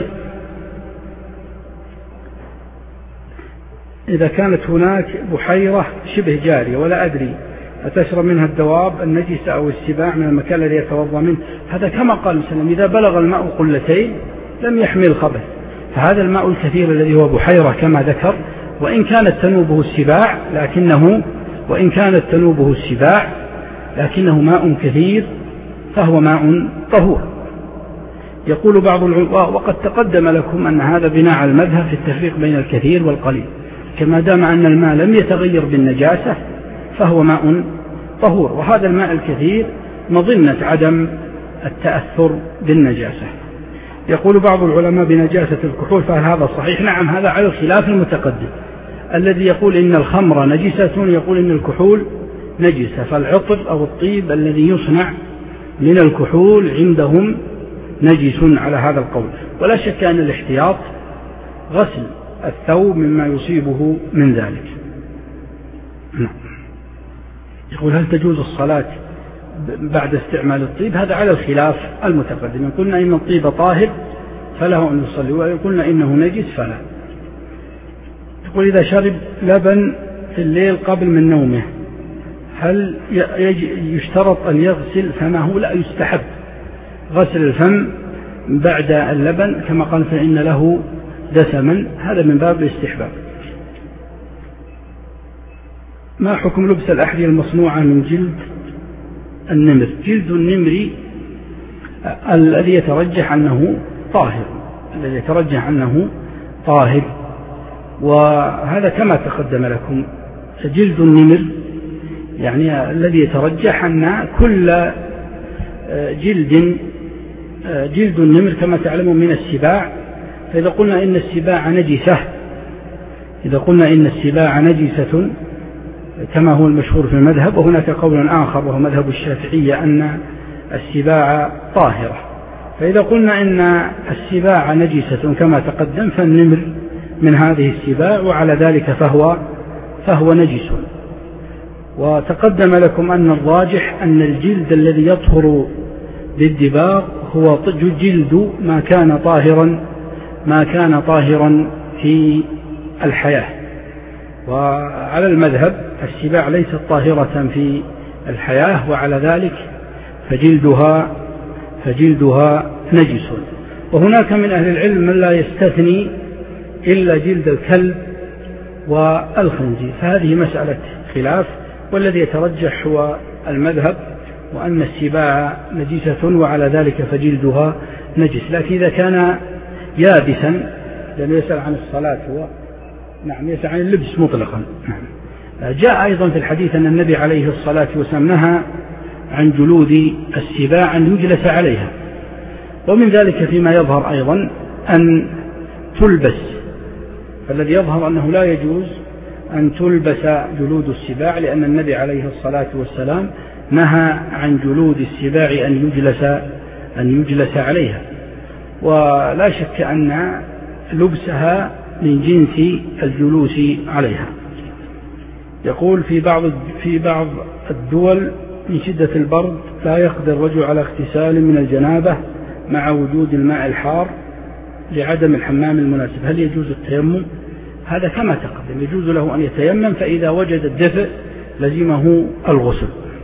إذا كانت هناك بحيرة شبه جارية ولا أدري أتشرب منها الدواب النجسة أو السباع من المكان الذي يتوضأ منه، هذا كما قال وسلم: إذا بلغ الماء قلتين لم يحمل خبث. فهذا الماء الكثير الذي هو بحيرة كما ذكر، وإن كانت تنوبه السباع لكنه وإن كانت تنوبه السباع لكنه ماء كثير فهو ماء طهور. يقول بعض العلماء: وقد تقدم لكم أن هذا بناء على المذهب في التفريق بين الكثير والقليل، كما دام أن الماء لم يتغير بالنجاسة فهو ماء طهور، وهذا الماء الكثير مظنة عدم التأثر بالنجاسة. يقول بعض العلماء بنجاسة الكحول، فهل هذا صحيح؟ نعم، هذا على الخلاف المتقدم. الذي يقول إن الخمر نجسة يقول إن الكحول نجسة، فالعطر أو الطيب الذي يصنع من الكحول عندهم نجس على هذا القول. ولا شك أن الاحتياط غسل الثوب مما يصيبه من ذلك. نعم. يقول: هل تجوز الصلاة بعد استعمال الطيب؟ هذا على الخلاف المتقدم. إن قلنا إن الطيب طاهر فله أن يصلي، وإن قلنا إنه نجس فلا. يقول: إذا شرب لبن في الليل قبل من نومه هل يشترط أن يغسل فمه؟ لا، يستحب غسل الفم بعد اللبن، كما قال فإن له دسما، هذا من باب الاستحباب. ما حكم لبس الأحذية المصنوعة من جلد النمر؟ جلد النمر الذي يترجح أنه طاهر، الذي يترجح أنه طاهر، وهذا كما تقدم لكم. جلد النمر يعني الذي يترجح أن كل جلد جلد النمر كما تعلمون من السباع، فإذا قلنا إن السباع نجسة إذا قلنا إن السباع نجسة كما هو المشهور في المذهب، وهناك قول آخر وهو مذهب الشافعية أن السباع طاهرة، فإذا قلنا إن السباع نجسة كما تقدم فالنمر من هذه السباع، وعلى ذلك فهو فهو نجس. وتقدم لكم أن الراجح أن الجلد الذي يطهر بالدباغ هو جلد ما كان طاهرا ما كان طاهرا في الحياة. وعلى المذهب السباع ليست طاهرة في الحياة، وعلى ذلك فجلدها فجلدها نجس. وهناك من أهل العلم من لا يستثني إلا جلد الكلب والخنزير، فهذه مسألة خلاف، والذي يترجح هو المذهب وأن السباع نجسة وعلى ذلك فجلدها نجس. لكن إذا كان يابسا، لأنه يسأل عن الصلاة هو نعم يسأل عن اللبس مطلقا. جاء أيضا في الحديث أن النبي عليه الصلاة والسلام نهى عن جلود السباع أن يجلس عليها، ومن ذلك فيما يظهر أيضا أن تلبس، فالذي يظهر أنه لا يجوز أن تلبس جلود السباع، لأن النبي عليه الصلاة والسلام نهى عن جلود السباع أن يجلس أن يجلس عليها، ولا شك أن لبسها من جنس الجلوس عليها. يقول في بعض في بعض الدول من شدة البرد لا يقدر الرجل على اغتسال من الجنابة مع وجود الماء الحار لعدم الحمام المناسب، هل يجوز التيمم؟ هذا كما تقدم، يجوز له أن يتيمم، فإذا وجد الدفء لزمه الغسل.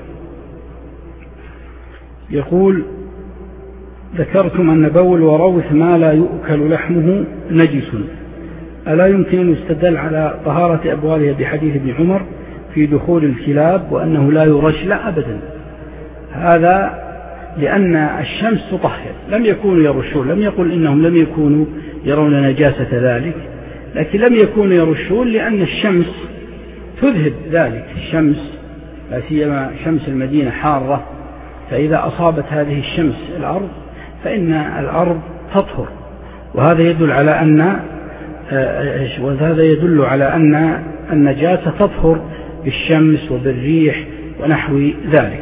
يقول ذكرتم أن بول وروث ما لا يؤكل لحمه نجس، ألا يمكن أن يستدل على طهارة أبوالها بحديث ابن عمر في دخول الكلاب وأنه لا يرش؟ لا أبدا، هذا لأن الشمس تطهر، لم يكونوا يرشون، لم يقل إنهم لم يكونوا يرون نجاسة ذلك، لكن لم يكونوا يرشون لأن الشمس تذهب ذلك، الشمس لا سيما شمس المدينة حارة، فإذا أصابت هذه الشمس الأرض فإن الأرض تطهر، وهذا يدل على أن وهذا يدل على أن النجاسة تطهر بالشمس وبالريح ونحو ذلك.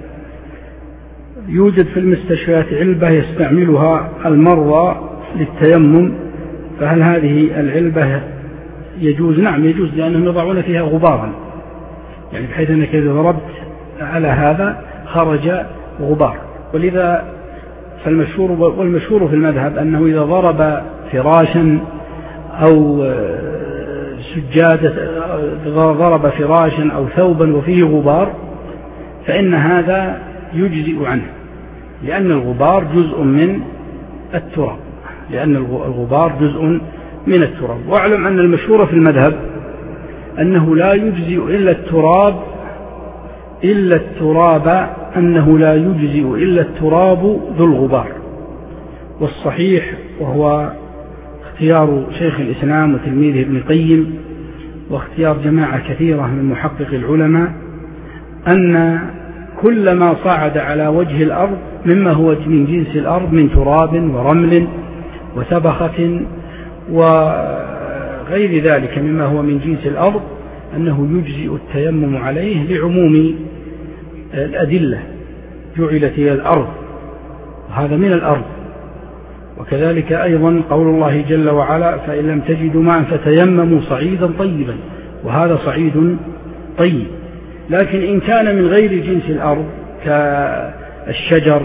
يوجد في المستشفيات علبة يستعملها المرضى للتيمم، فهل هذه العلبة يجوز؟ نعم يجوز، لأنهم يضعون فيها غبارا، يعني بحيث أنك إذا ضربت على هذا خرج غبار، ولذا فالمشهور والمشهور في المذهب أنه إذا ضرب فراشا أو سجادة، ضرب فراشا أو ثوبا وفيه غبار، فإن هذا يجزئ عنه، لأن الغبار جزء من التراب، لأن الغبار جزء من التراب. وأعلم أن المشهور في المذهب أنه لا يجزئ إلا التراب إلا التراب أنه لا يجزئ إلا التراب ذو الغبار، والصحيح وهو اختيار شيخ الإسلام وتلميذه ابن القيم واختيار جماعة كثيرة من محقق العلماء أن كل ما صعد على وجه الأرض مما هو من جنس الأرض من تراب ورمل وسبخة وغير ذلك مما هو من جنس الأرض أنه يجزئ التيمم عليه لعموم الأدلة، جعلت هي الأرض وهذا من الأرض. وكذلك أيضا قول الله جل وعلا فإن لم تجدوا ماء فتيمموا صعيدا طيبا، وهذا صعيد طيب. لكن إن كان من غير جنس الأرض كالشجر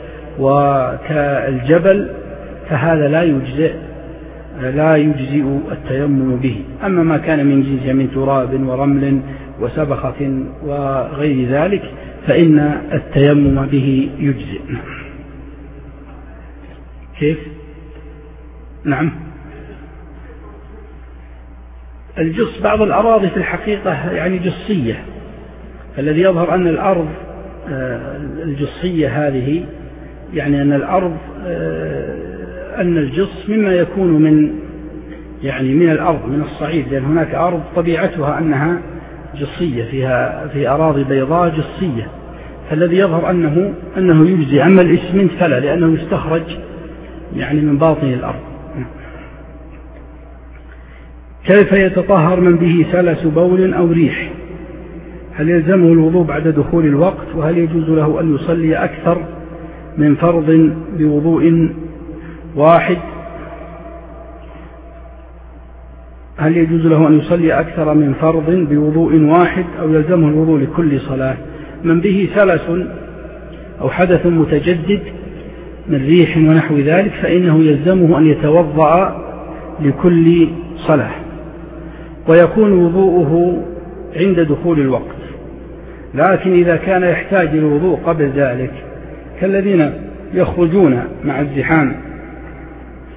وكالجبل فهذا لا يجزئ لا يجزئ التيمم به. أما ما كان من جنس من تراب ورمل وسبخة وغير ذلك فإن التيمم به يجزئ. كيف؟ نعم، الجص بعض الأراضي في الحقيقة يعني جصية، الذي يظهر أن الأرض الجصية هذه يعني أن الأرض أن الجص مما يكون من يعني من الأرض من الصعيد، لأن هناك أرض طبيعتها أنها جصية فيها في أراضي بيضاء جصية، فالذي يظهر أنه أنه يجزي. أما الإسمنت فلا، لأنه يستخرج يعني من باطن الأرض. كيف يتطهر من به سلس بول أو ريح؟ هل يلزمه الوضوء بعد دخول الوقت؟ وهل يجوز له أن يصلي أكثر من فرض بوضوء واحد؟ هل يجوز له أن يصلي أكثر من فرض بوضوء واحد أو يلزمه الوضوء لكل صلاة؟ من به سلس أو حدث متجدد من ريح ونحو ذلك فإنه يلزمه أن يتوضأ لكل صلاة، ويكون وضوءه عند دخول الوقت. لكن إذا كان يحتاج الوضوء قبل ذلك كالذين يخرجون مع الزحام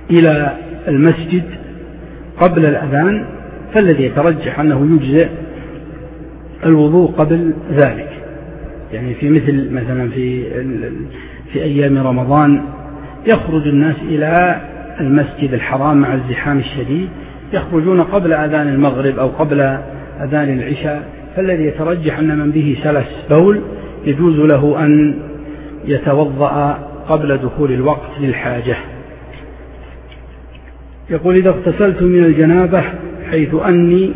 إلى المسجد قبل الأذان فالذي يترجح أنه يجزئ الوضوء قبل ذلك. يعني في مثل مثلا في في أيام رمضان يخرج الناس إلى المسجد الحرام مع الزحام الشديد، يخرجون قبل أذان المغرب أو قبل أذان العشاء، فالذي يترجح أن من به سلس بول يجوز له أن يتوضأ قبل دخول الوقت للحاجة. يقول: إذا اغتسلت من الجنابة حيث أني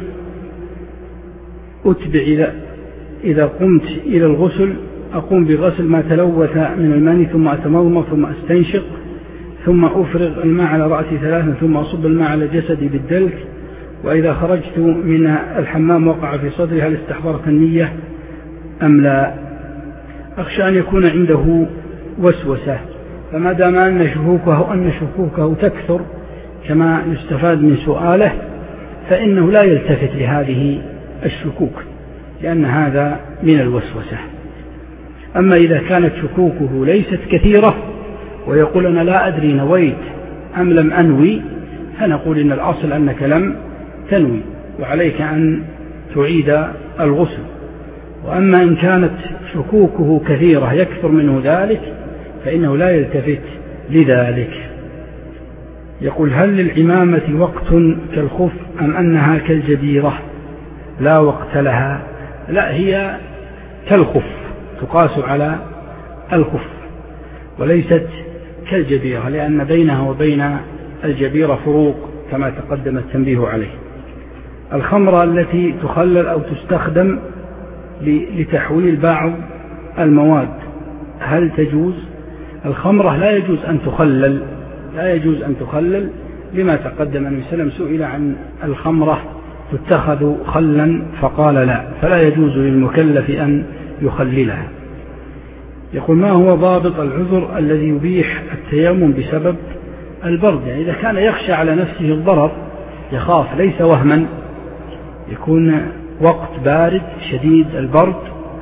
أتبع إذا, إذا قمت إلى الغسل أقوم بغسل ما تلوث من المني ثم أتمضمض ثم أستنشق ثم أفرغ الماء على رأسي ثلاثا ثم أصب الماء على جسدي بالدلك، وإذا خرجت من الحمام وقع في صدري هل استحضرت النية أم لا؟ أخشى أن يكون عنده وسوسة، فما دام أن شكوكه أن شكوكه تكثر كما يستفاد من سؤاله فإنه لا يلتفت لهذه الشكوك لأن هذا من الوسوسة. أما إذا كانت شكوكه ليست كثيرة ويقول أنا لا أدري نويت أم لم أنوي، فنقول إن الأصل أنك لم تنوي وعليك أن تعيد الغسل. وأما إن كانت شكوكه كثيرة يكثر منه ذلك فإنه لا يلتفت لذلك. يقول: هل للعمامة وقت كالخف أم أنها كالجبيرة لا وقت لها؟ لا، هي كالخف، تقاس على الخف وليست كالجبيرة، لأن بينها وبين الجبيرة فروق كما تقدم التنبيه عليه. الخمرة التي تخلل أو تستخدم لتحويل بعض المواد هل تجوز؟ الخمرة لا يجوز أن تخلل، لا يجوز أن تخلل لما تقدم أن وسلم سئل عن الخمرة تتخذ خلا فقال لا، فلا يجوز للمكلف أن يخللها. يقول: ما هو ضابط العذر الذي يبيح التيمم بسبب البرد؟ يعني إذا كان يخشى على نفسه الضرر، يخاف، ليس وهما، يكون وقت بارد شديد البرد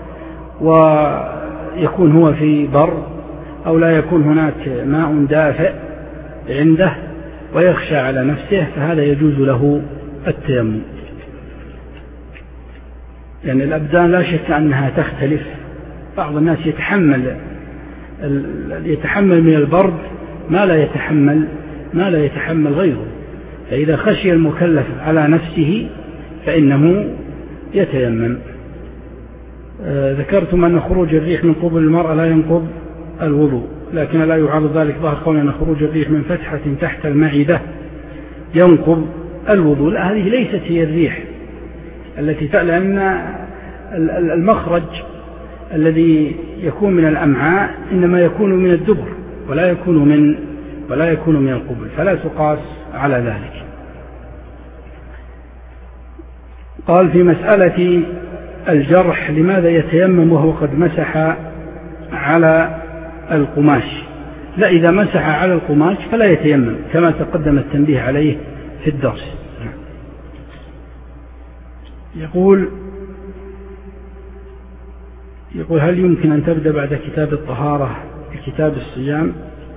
ويكون هو في بر أو لا يكون هناك ماء دافئ عنده ويخشى على نفسه، فهذا يجوز له التيمم. يعني الأبدان لا شك أنها تختلف، بعض الناس يتحمل يتحمل من البرد ما لا يتحمل ما لا يتحمل غيره، فإذا خشي المكلف على نفسه فإنه يتيمم. آه ذكرتم أن خروج الريح من قبل المرأة لا ينقض الوضوء، لكن لا يعارض ذلك ظاهر قول أن خروج الريح من فتحة تحت المعدة ينقض الوضوء. لا، هذه ليست هي الريح التي لأن المخرج الذي يكون من الأمعاء إنما يكون من الدبر ولا يكون من ولا يكون من القبل، فلا تقاس على ذلك. قال: في مسألة الجرح لماذا يتيمم وهو قد مسح على القماش؟ لا، إذا مسح على القماش فلا يتيمم كما تقدم التنبيه عليه في الدرس. يقول يقول هل يمكن أن تبدأ بعد كتاب الطهارة بكتاب الصيام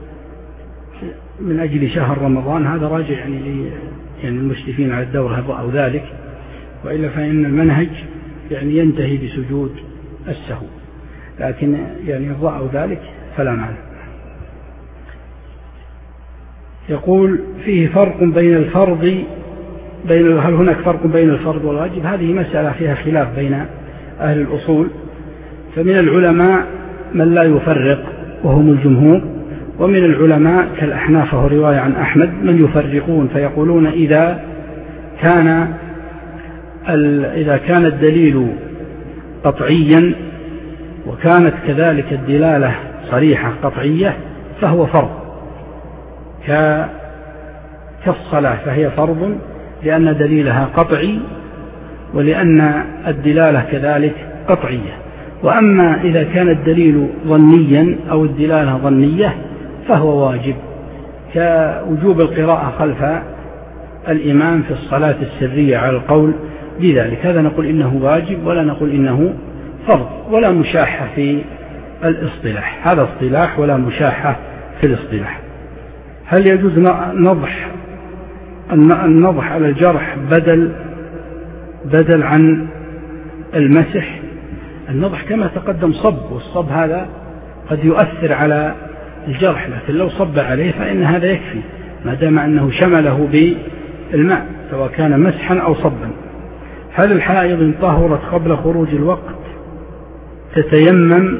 من أجل شهر رمضان؟ هذا راجع يعني يعني المشرفين على الدورة أو ذلك، وإلا فإن المنهج يعني ينتهي بسجود السهو، لكن يعني الضاء ذلك فلا معنى. يقول: فيه فرق بين الفرض بين هل هناك فرق بين الفرض والواجب؟ هذه مسألة فيها خلاف بين أهل الأصول، فمن العلماء من لا يفرق وهم الجمهور، ومن العلماء كالأحناف وهو رواية عن أحمد من يفرقون فيقولون إذا كان إذا كان الدليل قطعيا وكانت كذلك الدلالة صريحة قطعية فهو فرض، كالصلاة فهي فرض لأن دليلها قطعي ولأن الدلالة كذلك قطعية. وأما إذا كان الدليل ظنيا أو الدلالة ظنية فهو واجب، كوجوب القراءة خلف الإمام في الصلاة السرية على القول بذلك، هذا نقول إنه واجب ولا نقول إنه فرض، ولا مشاحة في الاصطلاح، هذا اصطلاح ولا مشاحة في الاصطلاح. هل يجوز نضح النضح على الجرح بدل بدل عن المسح؟ النضح كما تقدم صب، والصب هذا قد يؤثر على الجرح، لكن لو صب عليه فإن هذا يكفي ما دام أنه شمله بالماء سواء كان مسحا أو صبا. هل الحائض إن طهرت قبل خروج الوقت تتيمم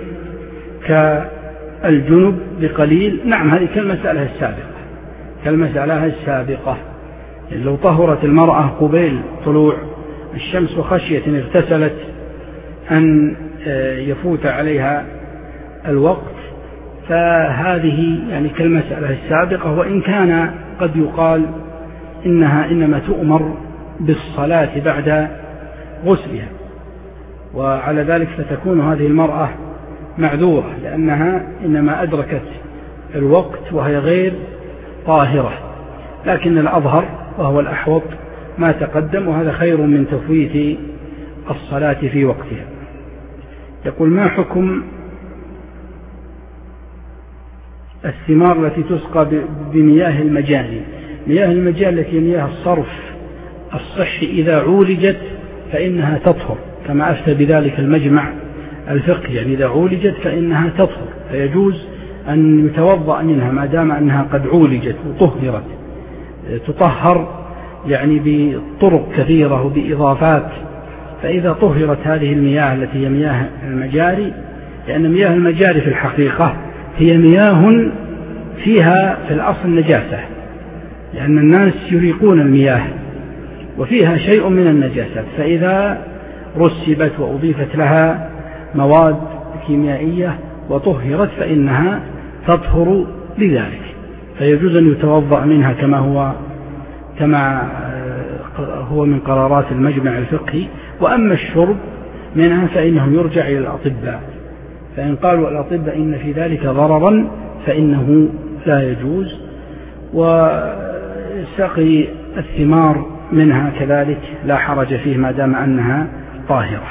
كالجنب بقليل؟ نعم، هذه كالمسألة السابقة كالمسألة السابقة لو طهرت المرأة قبيل طلوع الشمس وخشية إن اغتسلت أن يفوت عليها الوقت فهذه يعني كالمسألة السابقة، وإن كان قد يقال إنها إنما تؤمر بالصلاة بعد غسلها، وعلى ذلك فتكون هذه المرأة معذورة لأنها إنما أدركت الوقت وهي غير طاهرة. لكن الأظهر وهو الأحوط ما تقدم، وهذا خير من تفويت الصلاة في وقتها. يقول: ما حكم الثمار التي تسقى بمياه المجاري؟ مياه المجاري التي مياه الصرف الصحي إذا عولجت فإنها تطهر، كما أفتى بذلك المجمع الفقهي، يعني إذا عولجت فإنها تطهر، فيجوز أن يتوضأ منها ما دام أنها قد عولجت وطهرت. تطهر يعني بطرق كثيرة وبإضافات، فإذا طهرت هذه المياه التي هي مياه المجاري، لأن مياه المجاري في الحقيقة هي مياه فيها في الأصل نجاسة، لأن الناس يريقون المياه وفيها شيء من النجاسات، فإذا رسبت وأضيفت لها مواد كيميائية وطهرت فإنها تطهر لذلك، فيجوز أن يتوضأ منها كما هو كما هو من قرارات المجمع الفقهي. وأما الشرب منها فإنه يرجع إلى الأطباء، فإن قالوا الأطباء إن في ذلك ضررا فإنه لا يجوز. وسقي الثمار منها كذلك لا حرج فيه ما دام أنها طاهرة.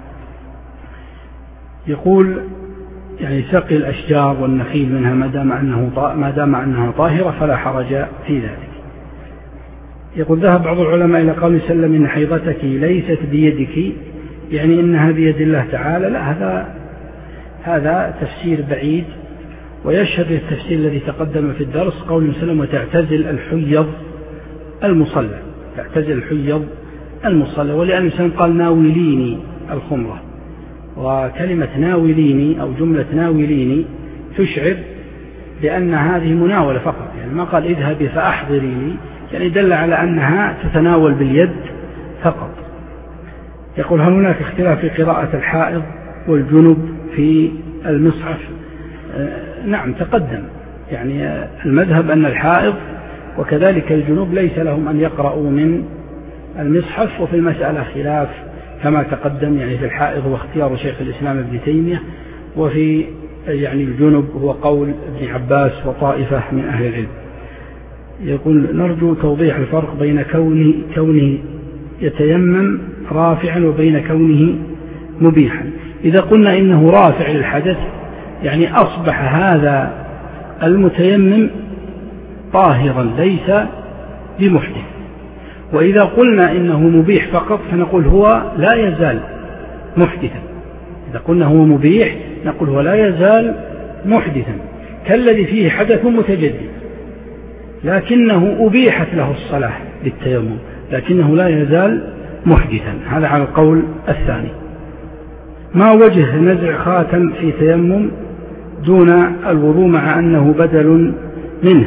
يقول يعني سقي الأشجار والنخيل منها ما دام أنه ما دام أنها طاهرة فلا حرج في ذلك. يقول: ذهب بعض العلماء إلى قول سلم إن حيضتك ليست بيدك، يعني إنها بيد الله تعالى. لا، هذا هذا تفسير بعيد، ويشهد التفسير الذي تقدم في الدرس قول سلم: وتعتزل الحيض المصلى، تعتزل الحيض المصلى. ولأن الإنسان قال ناوليني الخمرة، وكلمة ناوليني أو جملة ناوليني تشعر بأن هذه مناولة فقط، يعني ما قال اذهبي فأحضري لي، يعني دل على أنها تتناول باليد فقط. يقول: هل هناك اختلاف في قراءة الحائض والجنب في المصحف؟ آه نعم تقدم، يعني المذهب أن الحائض وكذلك الجنوب ليس لهم أن يقرأوا من المصحف، وفي المسألة خلاف كما تقدم، يعني في الحائض هو اختيار شيخ الإسلام ابن تيمية، وفي يعني الجنب هو قول ابن عباس وطائفة من أهل العلم. يقول: نرجو توضيح الفرق بين كونه, كونه يتيمم رافعا وبين كونه مبيحا. إذا قلنا إنه رافع للحدث يعني أصبح هذا المتيمم طاهرا ليس بمحدث، وإذا قلنا إنه مبيح فقط فنقول هو لا يزال محدثا. إذا قلنا هو مبيح نقول هو لا يزال محدثا، كالذي فيه حدث متجدد لكنه أبيحت له الصلاة بالتيمم، لكنه لا يزال محدثا. هذا على القول الثاني. ما وجه نزع خاتم في تيمم دون الوضوء مع أنه بدل منه؟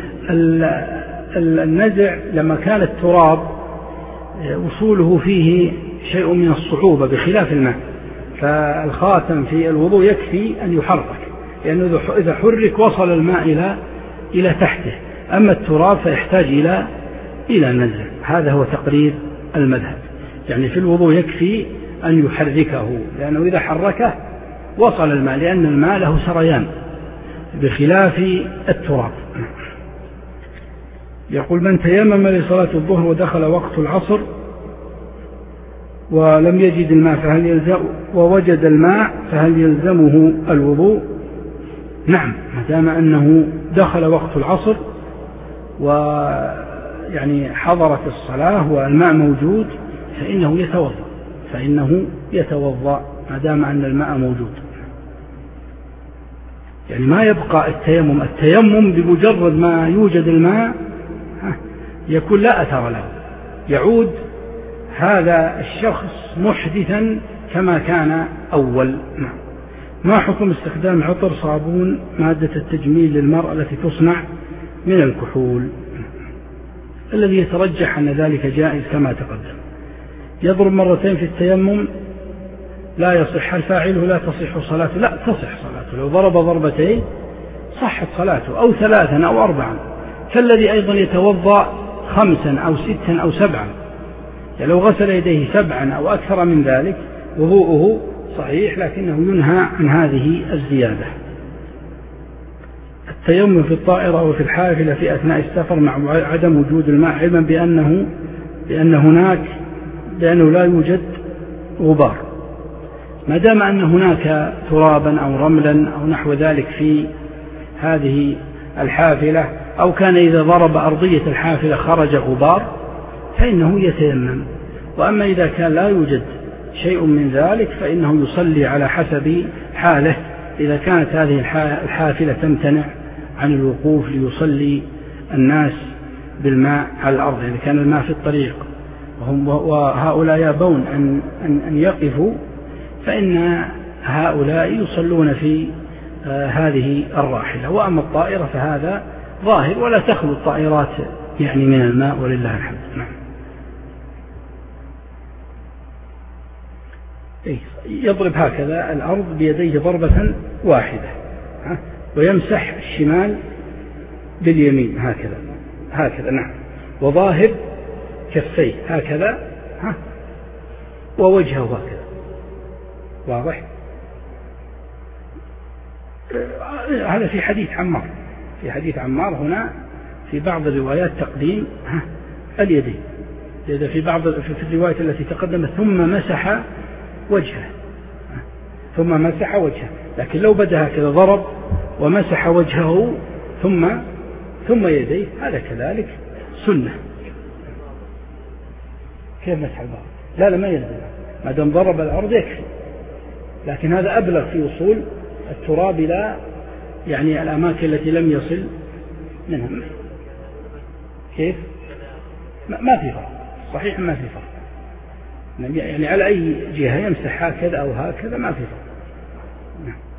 النزع لما كان التراب وصوله فيه شيء من الصعوبة بخلاف الماء، فالخاتم في الوضوء يكفي أن يحرك، لأنه إذا حرك وصل الماء إلى إلى تحته. أما التراب فيحتاج إلى إلى نزع. هذا هو تقرير المذهب، يعني في الوضوء يكفي أن يحركه، لأنه إذا حركه وصل الماء، لأن الماء له سريان بخلاف التراب. يقول: من تيمم لصلاة الظهر ودخل وقت العصر ولم يجد الماء فهل يلزم ووجد الماء فهل يلزمه الوضوء؟ نعم، ما دام أنه دخل وقت العصر ويعني حضرت الصلاة والماء موجود فإنه يتوضأ فإنه يتوضأ ما دام أن الماء موجود. يعني ما يبقى التيمم التيمم بمجرد ما يوجد الماء يكون لا أثر له، يعود هذا الشخص محدثا كما كان أول. ما حكم استخدام عطر صابون مادة التجميل للمرأة التي تصنع من الكحول؟ الذي يترجح أن ذلك جائز كما تقدم. يضرب مرتين في التيمم لا يصح، هل فاعله لا تصح صلاته؟ لا تصح صلاته، لو ضرب ضربتين صحت صلاته، أو ثلاثا أو أربعا، كالذي أيضا يتوضأ خمسا أو ستا أو سبعا، يعني لو غسل يديه سبعا أو أكثر من ذلك وضوءه صحيح، لكنه ينهى عن هذه الزيادة. التيمم في الطائرة وفي الحافلة في أثناء السفر مع عدم وجود الماء علما بأنه بأن هناك بأنه لا يوجد غبار، ما دام أن هناك ترابا أو رملا أو نحو ذلك في هذه الحافلة، أو كان إذا ضرب أرضية الحافلة خرج غبار فإنه يتيمم. وأما إذا كان لا يوجد شيء من ذلك فإنه يصلي على حسب حاله. إذا كانت هذه الحافلة تمتنع عن الوقوف ليصلي الناس بالماء على الأرض، إذا كان الماء في الطريق وهم وهؤلاء يابون أن, أن, أن يقفوا، فإن هؤلاء يصلون في آه هذه الراحلة. وأما الطائرة فهذا ظاهر، ولا تخلو الطائرات يعني من الماء ولله الحمد. نعم. يضرب هكذا الأرض بيديه ضربة واحدة ويمسح الشمال باليمين هكذا هكذا نعم، وظاهر كفيه هكذا ها ووجهه هكذا. واضح؟ هذا في حديث عمار في حديث عمار هنا في بعض الروايات تقديم ها اليدين، إذا في بعض في الرواية التي تقدمت ثم مسح وجهه ثم مسح وجهه، لكن لو بدأ هكذا ضرب ومسح وجهه ثم ثم يديه هذا كذلك سنة. كيف مسح البعض؟ لا لا ما يلزم، ما دام ضرب الأرض يكفي، لكن هذا أبلغ في وصول التراب إلى يعني الأماكن التي لم يصل منها. كيف؟ ما في فرق، صحيح ما في فرق، يعني على أي جهة يمسح هكذا أو هكذا ما في فرق. نعم.